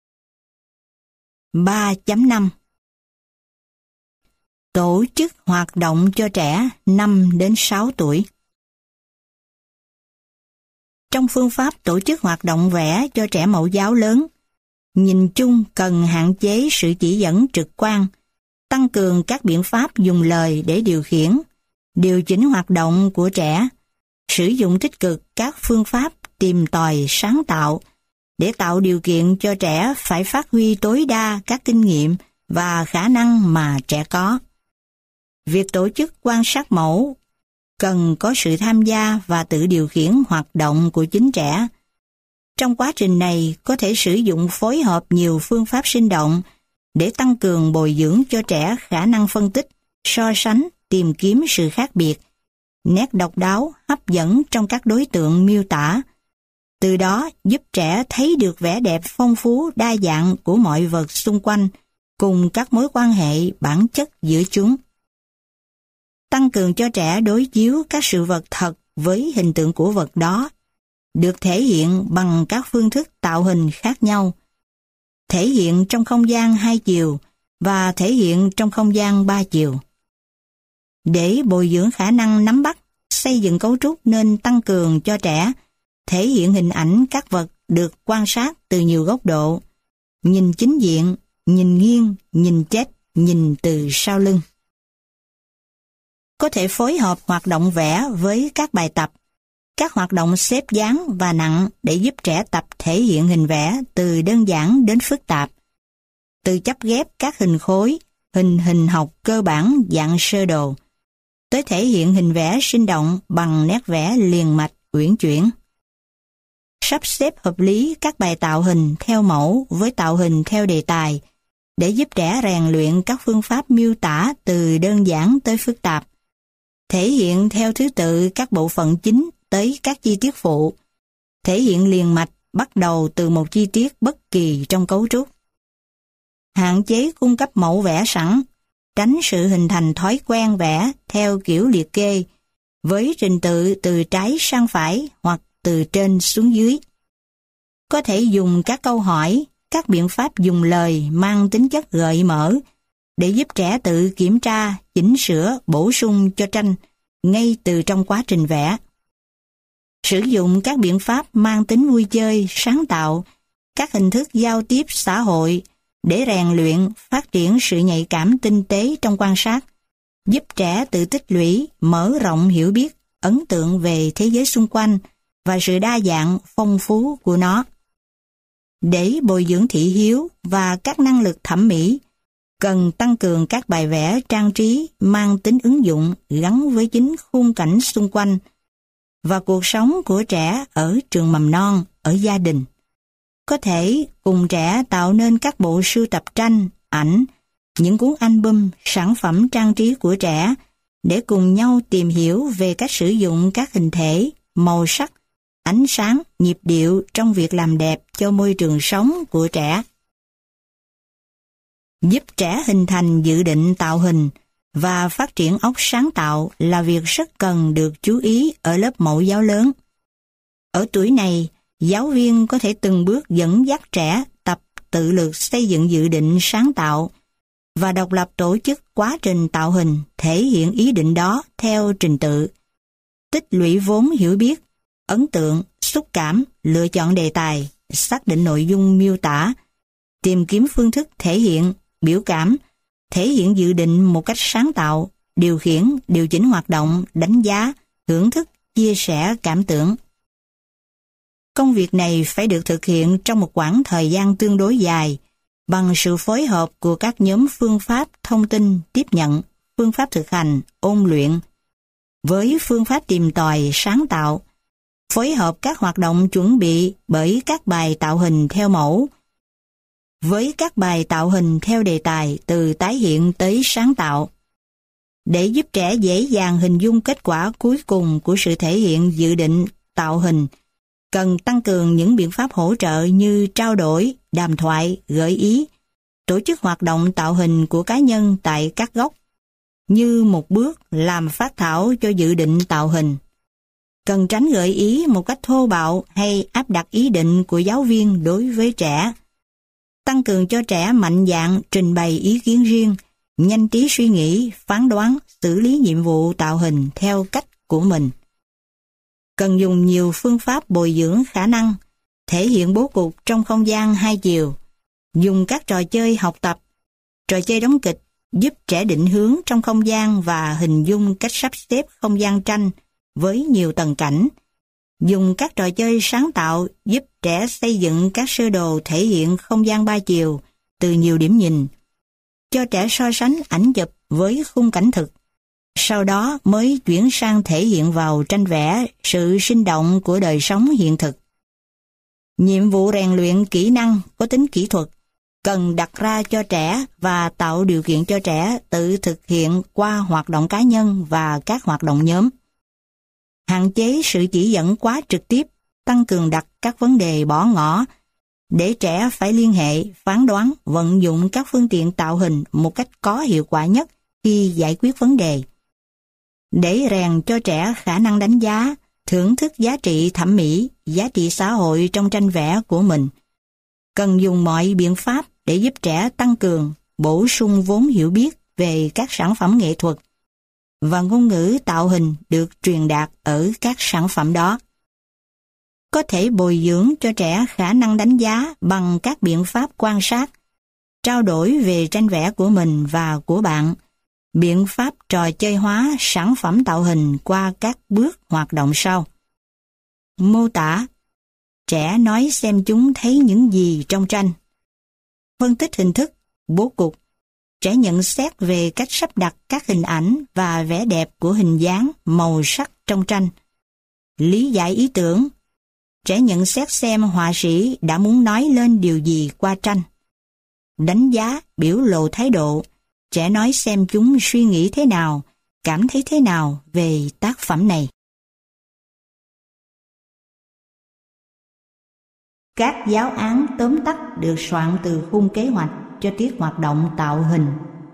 3.5 Tổ chức hoạt động cho trẻ 5 đến 6 tuổi. Trong phương pháp tổ chức hoạt động vẽ cho trẻ mẫu giáo lớn, nhìn chung cần hạn chế sự chỉ dẫn trực quan, tăng cường các biện pháp dùng lời để điều khiển, điều chỉnh hoạt động của trẻ, sử dụng tích cực các phương pháp tìm tòi sáng tạo để tạo điều kiện cho trẻ phải phát huy tối đa các kinh nghiệm và khả năng mà trẻ có. Việc tổ chức quan sát mẫu cần có sự tham gia và tự điều khiển hoạt động của chính trẻ. Trong quá trình này có thể sử dụng phối hợp nhiều phương pháp sinh động để tăng cường bồi dưỡng cho trẻ khả năng phân tích, so sánh, tìm kiếm sự khác biệt, nét độc đáo, hấp dẫn trong các đối tượng miêu tả. Từ đó giúp trẻ thấy được vẻ đẹp phong phú đa dạng của mọi vật xung quanh cùng các mối quan hệ bản chất giữa chúng. Tăng cường cho trẻ đối chiếu các sự vật thật với hình tượng của vật đó, được thể hiện bằng các phương thức tạo hình khác nhau, thể hiện trong không gian 2 chiều và thể hiện trong không gian 3 chiều. Để bồi dưỡng khả năng nắm bắt, xây dựng cấu trúc nên tăng cường cho trẻ thể hiện hình ảnh các vật được quan sát từ nhiều góc độ, nhìn chính diện, nhìn nghiêng, nhìn chết, nhìn từ sau lưng. Có thể phối hợp hoạt động vẽ với các bài tập, các hoạt động xếp dáng và nặng để giúp trẻ tập thể hiện hình vẽ từ đơn giản đến phức tạp, từ chấp ghép các hình khối, hình học cơ bản dạng sơ đồ, tới thể hiện hình vẽ sinh động bằng nét vẽ liền mạch, uyển chuyển. Sắp xếp hợp lý các bài tạo hình theo mẫu với tạo hình theo đề tài để giúp trẻ rèn luyện các phương pháp miêu tả từ đơn giản tới phức tạp, thể hiện theo thứ tự các bộ phận chính tới các chi tiết phụ, thể hiện liền mạch bắt đầu từ một chi tiết bất kỳ trong cấu trúc. Hạn chế cung cấp mẫu vẽ sẵn, tránh sự hình thành thói quen vẽ theo kiểu liệt kê, với trình tự từ trái sang phải hoặc từ trên xuống dưới. Có thể dùng các câu hỏi, các biện pháp dùng lời mang tính chất gợi mở để giúp trẻ tự kiểm tra, chỉnh sửa, bổ sung cho tranh ngay từ trong quá trình vẽ. Sử dụng các biện pháp mang tính vui chơi, sáng tạo, các hình thức giao tiếp xã hội để rèn luyện, phát triển sự nhạy cảm tinh tế trong quan sát, giúp trẻ tự tích lũy, mở rộng hiểu biết, ấn tượng về thế giới xung quanh và sự đa dạng, phong phú của nó. Để bồi dưỡng thị hiếu và các năng lực thẩm mỹ, cần tăng cường các bài vẽ trang trí mang tính ứng dụng gắn với chính khung cảnh xung quanh và cuộc sống của trẻ ở trường mầm non, ở gia đình. Có thể cùng trẻ tạo nên các bộ sưu tập tranh, ảnh, những cuốn album, sản phẩm trang trí của trẻ để cùng nhau tìm hiểu về cách sử dụng các hình thể, màu sắc, ánh sáng, nhịp điệu trong việc làm đẹp cho môi trường sống của trẻ. Giúp trẻ hình thành dự định tạo hình và phát triển óc sáng tạo là việc rất cần được chú ý ở lớp mẫu giáo lớn. Ở tuổi này, giáo viên có thể từng bước dẫn dắt trẻ tập tự lực xây dựng dự định sáng tạo và độc lập tổ chức quá trình tạo hình, thể hiện ý định đó theo trình tự, tích lũy vốn hiểu biết, ấn tượng, xúc cảm, lựa chọn đề tài, xác định nội dung miêu tả, tìm kiếm phương thức thể hiện, biểu cảm, thể hiện dự định một cách sáng tạo, điều khiển, điều chỉnh hoạt động, đánh giá, thưởng thức, chia sẻ cảm tưởng. Công việc này phải được thực hiện trong một quãng thời gian tương đối dài, bằng sự phối hợp của các nhóm phương pháp thông tin tiếp nhận, phương pháp thực hành, ôn luyện, với phương pháp tìm tòi sáng tạo, phối hợp các hoạt động chuẩn bị bởi các bài tạo hình theo mẫu, với các bài tạo hình theo đề tài từ tái hiện tới sáng tạo. Để giúp trẻ dễ dàng hình dung kết quả cuối cùng của sự thể hiện dự định tạo hình, cần tăng cường những biện pháp hỗ trợ như trao đổi, đàm thoại, gợi ý, tổ chức hoạt động tạo hình của cá nhân tại các góc, như một bước làm phác thảo cho dự định tạo hình. Cần tránh gợi ý một cách thô bạo hay áp đặt ý định của giáo viên đối với trẻ. Tăng cường cho trẻ mạnh dạn trình bày ý kiến riêng, nhanh trí suy nghĩ, phán đoán, xử lý nhiệm vụ tạo hình theo cách của mình. Cần dùng nhiều phương pháp bồi dưỡng khả năng, thể hiện bố cục trong không gian hai chiều, dùng các trò chơi học tập, trò chơi đóng kịch giúp trẻ định hướng trong không gian và hình dung cách sắp xếp không gian tranh với nhiều tầng cảnh. Dùng các trò chơi sáng tạo giúp trẻ xây dựng các sơ đồ thể hiện không gian ba chiều từ nhiều điểm nhìn. Cho trẻ so sánh ảnh chụp với khung cảnh thực. Sau đó mới chuyển sang thể hiện vào tranh vẽ sự sinh động của đời sống hiện thực. Nhiệm vụ rèn luyện kỹ năng có tính kỹ thuật cần đặt ra cho trẻ và tạo điều kiện cho trẻ tự thực hiện qua hoạt động cá nhân và các hoạt động nhóm. Hạn chế sự chỉ dẫn quá trực tiếp, tăng cường đặt các vấn đề bỏ ngỏ, để trẻ phải liên hệ, phán đoán, vận dụng các phương tiện tạo hình một cách có hiệu quả nhất khi giải quyết vấn đề. Để rèn cho trẻ khả năng đánh giá, thưởng thức giá trị thẩm mỹ, giá trị xã hội trong tranh vẽ của mình, cần dùng mọi biện pháp để giúp trẻ tăng cường, bổ sung vốn hiểu biết về các sản phẩm nghệ thuật và ngôn ngữ tạo hình được truyền đạt ở các sản phẩm đó. Có thể bồi dưỡng cho trẻ khả năng đánh giá bằng các biện pháp quan sát, trao đổi về tranh vẽ của mình và của bạn, biện pháp trò chơi hóa sản phẩm tạo hình qua các bước hoạt động sau. Mô tả. Trẻ nói xem chúng thấy những gì trong tranh. Phân tích hình thức, bố cục. Trẻ nhận xét về cách sắp đặt các hình ảnh và vẻ đẹp của hình dáng, màu sắc trong tranh. Lý giải ý tưởng. Trẻ nhận xét xem họa sĩ đã muốn nói lên điều gì qua tranh. Đánh giá, biểu lộ thái độ. Trẻ nói xem chúng suy nghĩ thế nào, cảm thấy thế nào về tác phẩm này. Các giáo án tóm tắt được soạn từ khung kế hoạch cho tiết hoạt động tạo hình.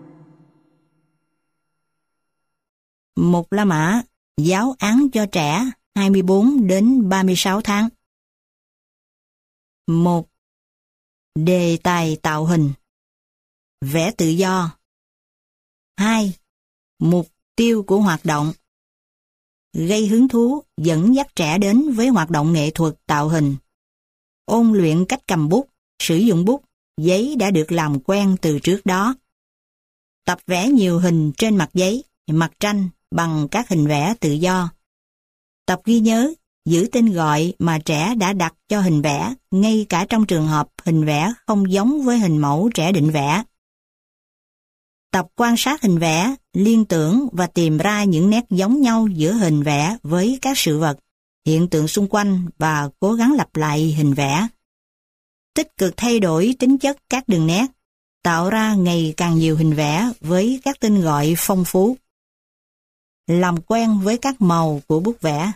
Mục La Mã, giáo án cho trẻ 24 đến 36 tháng. 1. Đề tài tạo hình. Vẽ tự do. 2. Mục tiêu của hoạt động. Gây hứng thú, dẫn dắt trẻ đến với hoạt động nghệ thuật tạo hình. Ôn luyện cách cầm bút, sử dụng bút, giấy đã được làm quen từ trước đó. Tập vẽ nhiều hình trên mặt giấy, mặt tranh bằng các hình vẽ tự do. Tập ghi nhớ, giữ tên gọi mà trẻ đã đặt cho hình vẽ, ngay cả trong trường hợp hình vẽ không giống với hình mẫu trẻ định vẽ. Tập quan sát hình vẽ, liên tưởng và tìm ra những nét giống nhau giữa hình vẽ với các sự vật, hiện tượng xung quanh và cố gắng lặp lại hình vẽ. Tích cực thay đổi tính chất các đường nét, tạo ra ngày càng nhiều hình vẽ với các tên gọi phong phú. Làm quen với các màu của bút vẽ.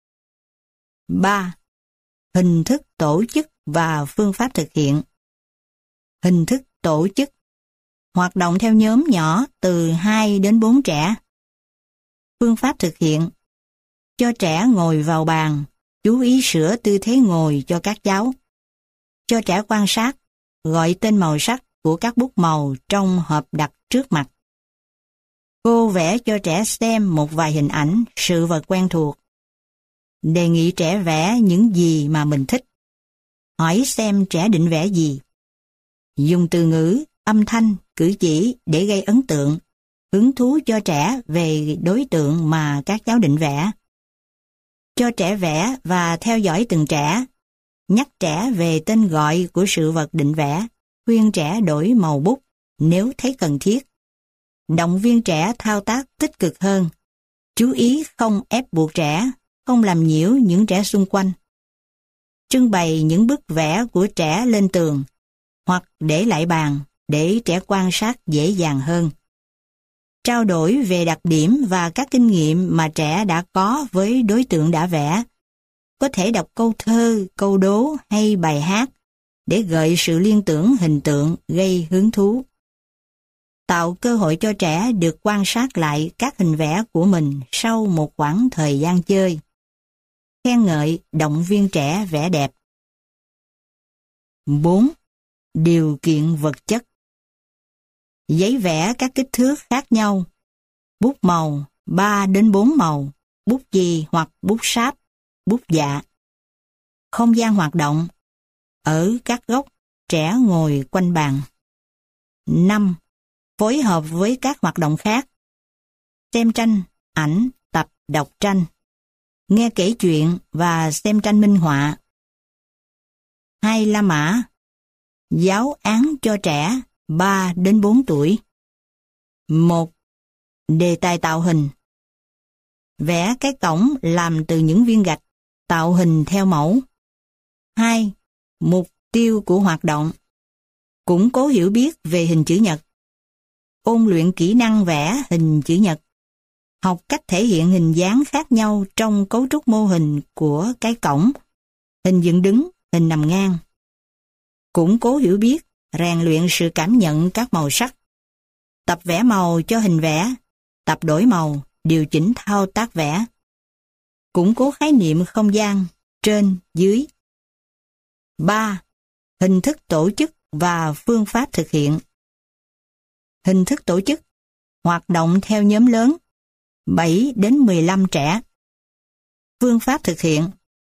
3. Hình thức tổ chức và phương pháp thực hiện. Hình thức tổ chức. Hoạt động theo nhóm nhỏ từ 2 đến 4 trẻ. Phương pháp thực hiện. Cho trẻ ngồi vào bàn, chú ý sửa tư thế ngồi cho các cháu. Cho trẻ quan sát, gọi tên màu sắc của các bút màu trong hộp đặt trước mặt. Cô vẽ cho trẻ xem một vài hình ảnh, sự vật quen thuộc. Đề nghị trẻ vẽ những gì mà mình thích. Hỏi xem trẻ định vẽ gì. Dùng từ ngữ, âm thanh, cử chỉ để gây ấn tượng, hứng thú cho trẻ về đối tượng mà các cháu định vẽ. Cho trẻ vẽ và theo dõi từng trẻ. Nhắc trẻ về tên gọi của sự vật định vẽ, khuyên trẻ đổi màu bút nếu thấy cần thiết. Động viên trẻ thao tác tích cực hơn. Chú ý không ép buộc trẻ, không làm nhiễu những trẻ xung quanh. Trưng bày những bức vẽ của trẻ lên tường, hoặc để lại bàn để trẻ quan sát dễ dàng hơn. Trao đổi về đặc điểm và các kinh nghiệm mà trẻ đã có với đối tượng đã vẽ. Có thể đọc câu thơ, câu đố hay bài hát để gợi sự liên tưởng hình tượng gây hứng thú. Tạo cơ hội cho trẻ được quan sát lại các hình vẽ của mình sau một khoảng thời gian chơi. Khen ngợi, động viên trẻ vẽ đẹp. 4. Điều kiện vật chất. Giấy vẽ các kích thước khác nhau. Bút màu 3 đến 4 màu, bút chì hoặc bút sáp, bút dạ. Không gian hoạt động. Ở các góc, trẻ ngồi quanh bàn. 5. Phối hợp với các hoạt động khác. Xem tranh, ảnh, tập đọc tranh. Nghe kể chuyện và xem tranh minh họa. 2. La mã. Giáo án cho trẻ 3 đến 4 tuổi. 1. Đề tài tạo hình. Vẽ cái cổng làm từ những viên gạch, tạo hình theo mẫu. 2. Mục tiêu của hoạt động. Củng cố hiểu biết về hình chữ nhật. Ôn luyện kỹ năng vẽ hình chữ nhật. Học cách thể hiện hình dáng khác nhau trong cấu trúc mô hình của cái cổng. Hình dựng đứng, hình nằm ngang. Củng cố hiểu biết, rèn luyện sự cảm nhận các màu sắc. Tập vẽ màu cho hình vẽ. Tập đổi màu, điều chỉnh thao tác vẽ. Củng cố khái niệm không gian, trên, dưới. 3. Hình thức tổ chức và phương pháp thực hiện. Hình thức tổ chức. Hoạt động theo nhóm lớn. 7 đến 15 trẻ. Phương pháp thực hiện.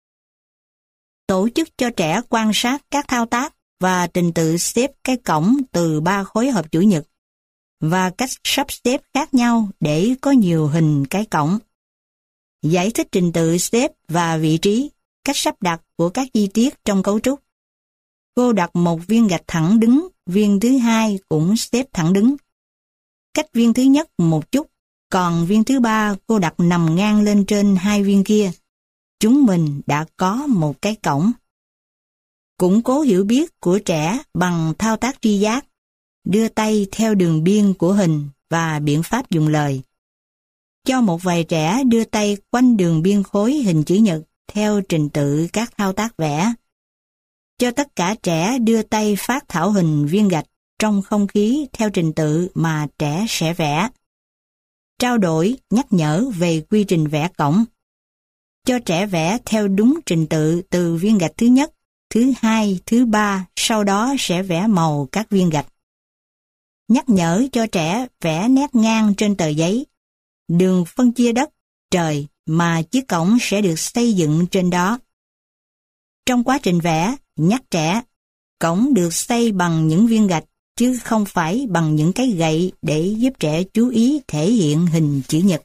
Tổ chức cho trẻ quan sát các thao tác và trình tự xếp cái cổng từ 3 khối hợp chủ nhật và cách sắp xếp khác nhau để có nhiều hình cái cổng. Giải thích trình tự xếp và vị trí, cách sắp đặt của các chi tiết trong cấu trúc. Cô đặt một viên gạch thẳng đứng, viên thứ hai cũng xếp thẳng đứng. Cách viên thứ nhất một chút, còn viên thứ ba cô đặt nằm ngang lên trên hai viên kia. Chúng mình đã có một cái cổng. Củng cố hiểu biết của trẻ bằng thao tác tri giác, đưa tay theo đường biên của hình và biện pháp dùng lời. Cho một vài trẻ đưa tay quanh đường biên khối hình chữ nhật theo trình tự các thao tác vẽ. Cho tất cả trẻ đưa tay phát thảo hình viên gạch trong không khí theo trình tự mà trẻ sẽ vẽ. Trao đổi, nhắc nhở về quy trình vẽ cổng. Cho trẻ vẽ theo đúng trình tự từ viên gạch thứ nhất, thứ hai, thứ ba, sau đó sẽ vẽ màu các viên gạch. Nhắc nhở cho trẻ vẽ nét ngang trên tờ giấy, đường phân chia đất, trời mà chiếc cổng sẽ được xây dựng trên đó. Trong quá trình vẽ, nhắc trẻ, cổng được xây bằng những viên gạch chứ không phải bằng những cái gậy để giúp trẻ chú ý thể hiện hình chữ nhật.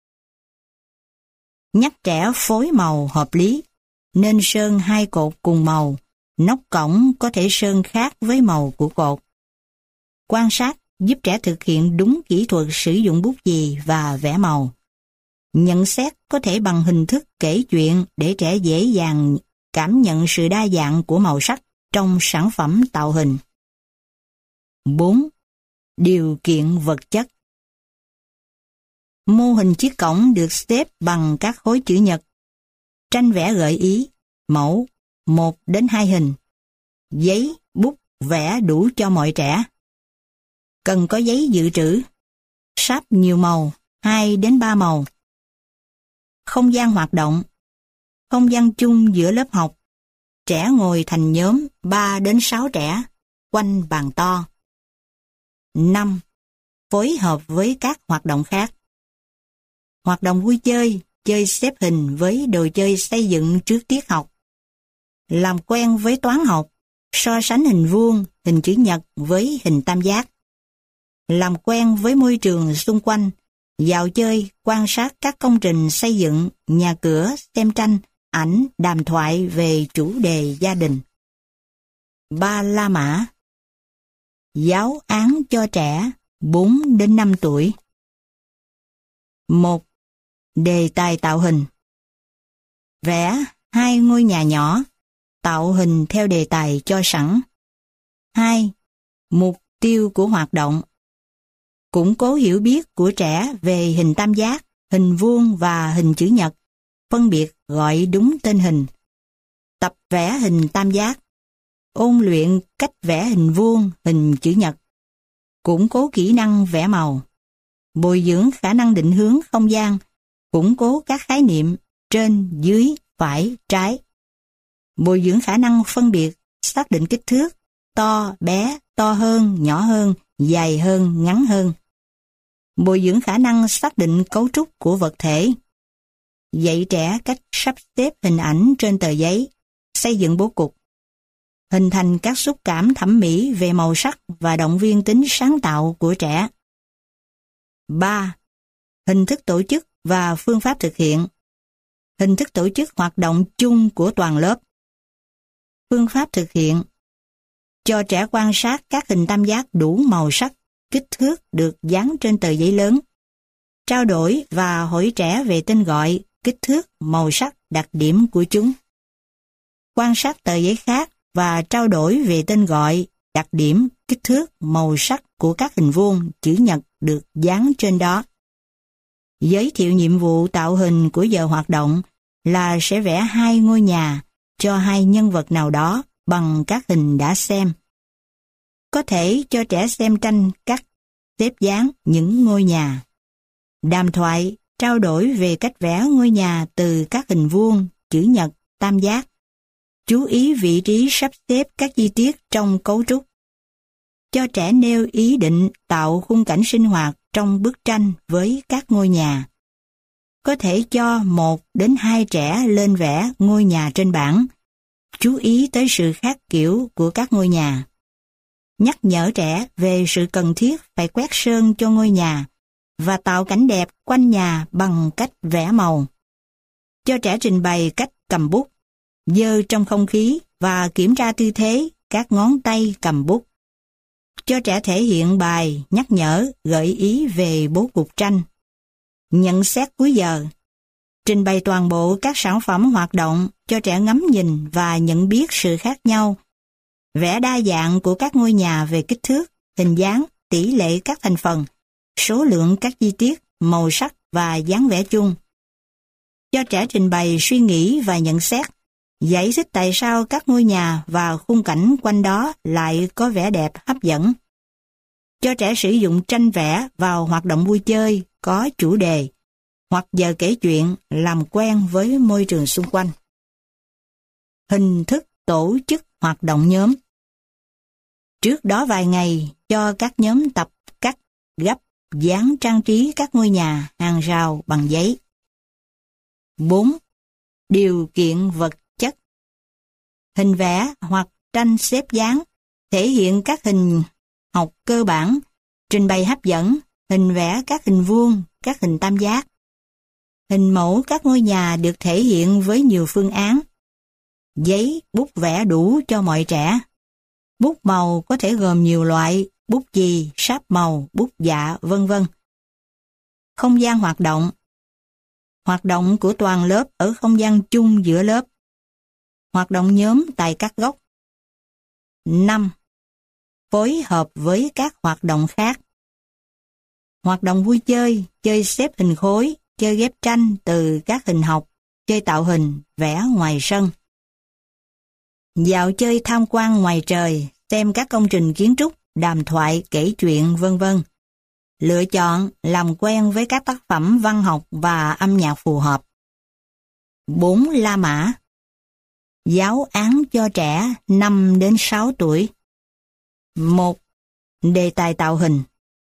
Nhắc trẻ phối màu hợp lý, nên sơn hai cột cùng màu, nóc cổng có thể sơn khác với màu của cột. Quan sát giúp trẻ thực hiện đúng kỹ thuật sử dụng bút chì và vẽ màu. Nhận xét có thể bằng hình thức kể chuyện để trẻ dễ dàng cảm nhận sự đa dạng của màu sắc trong sản phẩm tạo hình. 4. Điều kiện vật chất. Mô hình chiếc cổng được xếp bằng các khối chữ nhật. Tranh vẽ gợi ý, mẫu, 1 đến 2 hình. Giấy, bút, vẽ đủ cho mọi trẻ. Cần có giấy dự trữ. Sáp nhiều màu, 2 đến 3 màu. Không gian hoạt động. Không gian chung giữa lớp học. Trẻ ngồi thành nhóm 3 đến 6 trẻ, quanh bàn to. 5. Phối hợp với các hoạt động khác. Hoạt động vui chơi, chơi xếp hình với đồ chơi xây dựng trước tiết học. Làm quen với toán học, so sánh hình vuông, hình chữ nhật với hình tam giác. Làm quen với môi trường xung quanh, dạo chơi, quan sát các công trình xây dựng, nhà cửa, xem tranh, ảnh, đàm thoại về chủ đề gia đình. 3. La mã. Giáo án cho trẻ 4 đến 5 tuổi. 1. Đề tài tạo hình. Vẽ 2 ngôi nhà nhỏ, tạo hình theo đề tài cho sẵn. 2. Mục tiêu của hoạt động. Củng cố hiểu biết của trẻ về hình tam giác, hình vuông và hình chữ nhật, phân biệt gọi đúng tên hình. Tập vẽ hình tam giác. Ôn luyện cách vẽ hình vuông, hình chữ nhật. Củng cố kỹ năng vẽ màu. Bồi dưỡng khả năng định hướng không gian, củng cố các khái niệm trên, dưới, phải, trái. Bồi dưỡng khả năng phân biệt, xác định kích thước, to, bé, to hơn, nhỏ hơn, dài hơn, ngắn hơn. Bồi dưỡng khả năng xác định cấu trúc của vật thể. dạy trẻ cách sắp xếp hình ảnh trên tờ giấy, xây dựng bố cục, hình thành các xúc cảm thẩm mỹ về màu sắc và động viên tính sáng tạo của trẻ. 3. Hình thức tổ chức và phương pháp thực hiện. Hình thức tổ chức hoạt động chung của toàn lớp. Phương pháp thực hiện. Cho trẻ quan sát các hình tam giác đủ màu sắc, kích thước được dán trên tờ giấy lớn. Trao đổi và hỏi trẻ về tên gọi, kích thước, màu sắc, đặc điểm của chúng. Quan sát tờ giấy khác và trao đổi về tên gọi, đặc điểm, kích thước, màu sắc của các hình vuông, chữ nhật được dán trên đó. Giới thiệu nhiệm vụ tạo hình của giờ hoạt động là sẽ vẽ 2 ngôi nhà cho 2 nhân vật nào đó bằng các hình đã xem. Có thể cho trẻ xem tranh cắt, xếp dán những ngôi nhà. Đàm thoại, trao đổi về cách vẽ ngôi nhà từ các hình vuông, chữ nhật, tam giác. Chú ý vị trí sắp xếp các chi tiết trong cấu trúc. Cho trẻ nêu ý định tạo khung cảnh sinh hoạt trong bức tranh với các ngôi nhà. Có thể cho 1 đến 2 trẻ lên vẽ ngôi nhà trên bảng. Chú ý tới sự khác kiểu của các ngôi nhà. Nhắc nhở trẻ về sự cần thiết phải quét sơn cho ngôi nhà và tạo cảnh đẹp quanh nhà bằng cách vẽ màu. Cho trẻ trình bày cách cầm bút, giơ trong không khí và kiểm tra tư thế các ngón tay cầm bút. Cho trẻ thể hiện bài, nhắc nhở, gợi ý về bố cục tranh. Nhận xét cuối giờ. Trình bày toàn bộ các sản phẩm hoạt động cho trẻ ngắm nhìn và nhận biết sự khác nhau. Vẽ đa dạng của các ngôi nhà về kích thước, hình dáng, tỷ lệ các thành phần, số lượng các chi tiết, màu sắc và dáng vẽ chung. Cho trẻ trình bày suy nghĩ và nhận xét, giải thích tại sao các ngôi nhà và khung cảnh quanh đó lại có vẻ đẹp hấp dẫn. Cho trẻ sử dụng tranh vẽ vào hoạt động vui chơi có chủ đề, hoặc giờ kể chuyện làm quen với môi trường xung quanh. Hình thức tổ chức hoạt động nhóm. Trước đó vài ngày, cho các nhóm tập cắt, gấp, dán trang trí các ngôi nhà, hàng rào bằng giấy. 4. Điều kiện vật chất. Hình vẽ hoặc tranh xếp dán, thể hiện các hình học cơ bản, trình bày hấp dẫn, hình vẽ các hình vuông, các hình tam giác. Hình mẫu các ngôi nhà được thể hiện với nhiều phương án. Giấy, bút vẽ đủ cho mọi trẻ. Bút màu có thể gồm nhiều loại, bút chì, sáp màu, bút dạ, vân vân. Không gian hoạt động. Hoạt động của toàn lớp ở không gian chung giữa lớp. Hoạt động nhóm tại các góc. 5. Phối hợp với các hoạt động khác. Hoạt động vui chơi, chơi xếp hình khối, chơi ghép tranh từ các hình học, chơi tạo hình, vẽ ngoài sân. Dạo chơi tham quan ngoài trời, xem các công trình kiến trúc, đàm thoại, kể chuyện, vân vân. Lựa chọn, làm quen với các tác phẩm văn học và âm nhạc phù hợp. 4. La mã. Giáo án cho trẻ 5 đến 6 tuổi. 1. Đề tài tạo hình.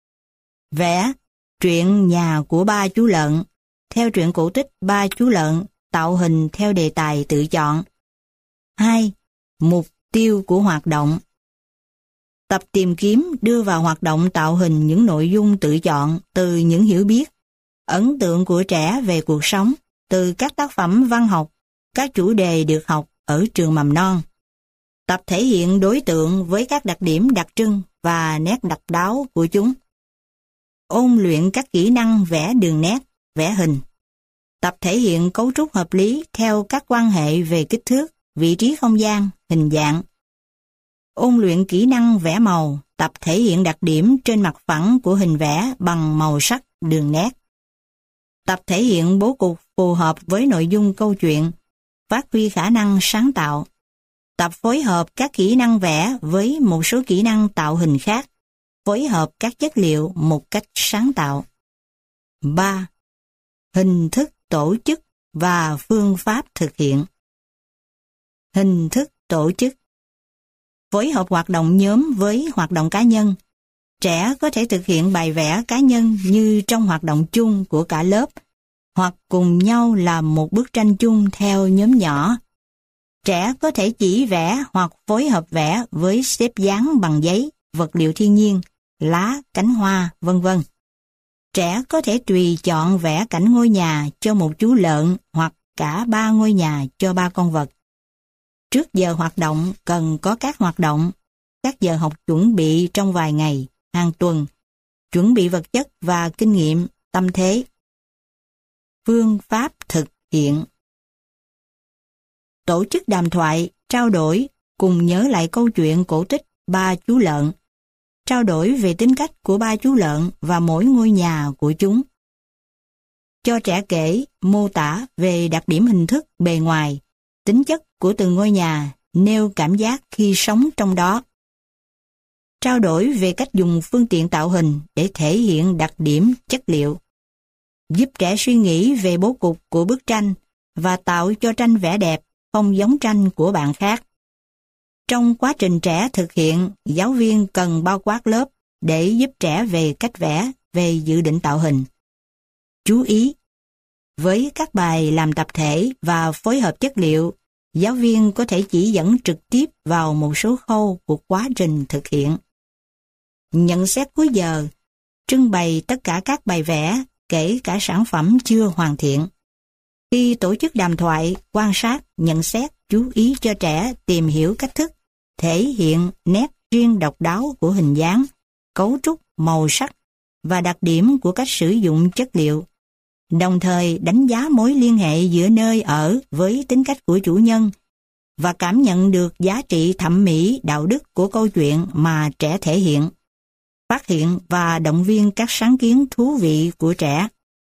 Vẽ truyện nhà của ba chú lợn, theo truyện cổ tích Ba chú lợn, tạo hình theo đề tài tự chọn. 2. Mục tiêu của hoạt động. Tập tìm kiếm đưa vào hoạt động tạo hình những nội dung tự chọn từ những hiểu biết, ấn tượng của trẻ về cuộc sống, từ các tác phẩm văn học, các chủ đề được học ở trường mầm non. Tập thể hiện đối tượng với các đặc điểm đặc trưng và nét độc đáo của chúng. Ôn luyện các kỹ năng vẽ đường nét, vẽ hình. Tập thể hiện cấu trúc hợp lý theo các quan hệ về kích thước, vị trí không gian, hình dạng. Ôn luyện kỹ năng vẽ màu, tập thể hiện đặc điểm trên mặt phẳng của hình vẽ bằng màu sắc, đường nét. Tập thể hiện bố cục phù hợp với nội dung câu chuyện, phát huy khả năng sáng tạo. Tập phối hợp các kỹ năng vẽ với một số kỹ năng tạo hình khác, phối hợp các chất liệu một cách sáng tạo. 3. Hình thức tổ chức và phương pháp thực hiện. Hình thức tổ chức. Phối hợp hoạt động nhóm với hoạt động cá nhân. Trẻ có thể thực hiện bài vẽ cá nhân như trong hoạt động chung của cả lớp, hoặc cùng nhau làm một bức tranh chung theo nhóm nhỏ. Trẻ có thể chỉ vẽ hoặc phối hợp vẽ với xếp dán bằng giấy, vật liệu thiên nhiên, lá, cánh hoa, vân vân. Trẻ có thể tùy chọn vẽ cảnh ngôi nhà cho một chú lợn hoặc cả 3 ngôi nhà cho 3 con vật. Trước giờ hoạt động cần có các hoạt động, các giờ học chuẩn bị trong vài ngày, hàng tuần, chuẩn bị vật chất và kinh nghiệm, tâm thế. Phương pháp thực hiện. Tổ chức đàm thoại, trao đổi, cùng nhớ lại câu chuyện cổ tích 3 chú lợn. Trao đổi về tính cách của 3 chú lợn và mỗi ngôi nhà của chúng. Cho trẻ kể, mô tả về đặc điểm hình thức, bề ngoài, tính chất của từng ngôi nhà, nêu cảm giác khi sống trong đó. Trao đổi về cách dùng phương tiện tạo hình để thể hiện đặc điểm chất liệu. Giúp trẻ suy nghĩ về bố cục của bức tranh và tạo cho tranh vẽ đẹp, không giống tranh của bạn khác. Trong quá trình trẻ thực hiện, giáo viên cần bao quát lớp để giúp trẻ về cách vẽ, về dự định tạo hình. Chú ý! Với các bài làm tập thể và phối hợp chất liệu, giáo viên có thể chỉ dẫn trực tiếp vào một số khâu của quá trình thực hiện. Nhận xét cuối giờ, trưng bày tất cả các bài vẽ, kể cả sản phẩm chưa hoàn thiện. Khi tổ chức đàm thoại, quan sát, nhận xét, chú ý cho trẻ tìm hiểu cách thức, thể hiện nét riêng độc đáo của hình dáng, cấu trúc, màu sắc và đặc điểm của cách sử dụng chất liệu. Đồng thời đánh giá mối liên hệ giữa nơi ở với tính cách của chủ nhân và cảm nhận được giá trị thẩm mỹ đạo đức của câu chuyện mà trẻ thể hiện. Phát hiện và động viên các sáng kiến thú vị của trẻ.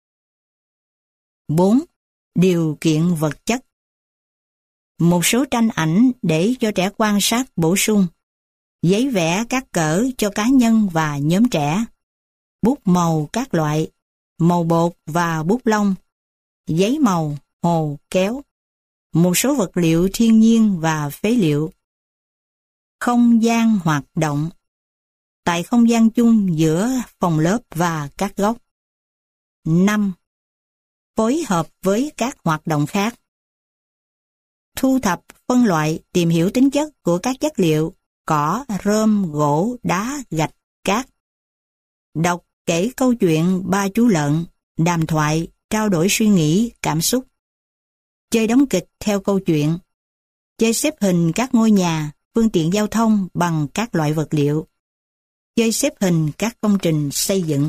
4. Điều kiện vật chất. Một số tranh ảnh để cho trẻ quan sát bổ sung. Giấy vẽ các cỡ cho cá nhân và nhóm trẻ. Bút màu các loại, màu bột và bút lông, giấy màu, hồ, kéo. Một số vật liệu thiên nhiên và phế liệu. Không gian hoạt động. Tại không gian chung giữa phòng lớp và các góc. 5. Phối hợp với các hoạt động khác. Thu thập, phân loại, tìm hiểu tính chất của các chất liệu, cỏ, rơm, gỗ, đá, gạch, cát. Đọc, kể câu chuyện 3 chú lợn, đàm thoại, trao đổi suy nghĩ, cảm xúc. Chơi đóng kịch theo câu chuyện. Chơi xếp hình các ngôi nhà, phương tiện giao thông bằng các loại vật liệu. Chơi xếp hình các công trình xây dựng.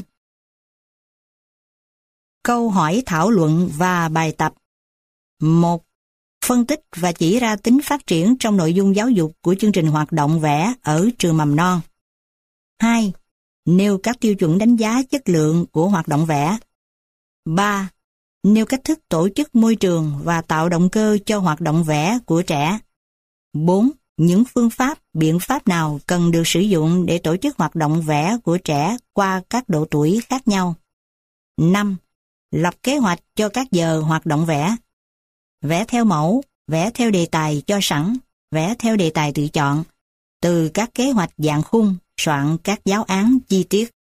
Câu hỏi thảo luận và bài tập. 1. Phân tích và chỉ ra tính phát triển trong nội dung giáo dục của chương trình hoạt động vẽ ở trường mầm non. 2. Nêu các tiêu chuẩn đánh giá chất lượng của hoạt động vẽ. 3. Nêu cách thức tổ chức môi trường và tạo động cơ cho hoạt động vẽ của trẻ. 4. Những phương pháp, biện pháp nào cần được sử dụng để tổ chức hoạt động vẽ của trẻ qua các độ tuổi khác nhau. 5. Lập kế hoạch cho các giờ hoạt động vẽ. Vẽ theo mẫu, vẽ theo đề tài cho sẵn, vẽ theo đề tài tự chọn, từ các kế hoạch dạng khung, soạn các giáo án chi tiết.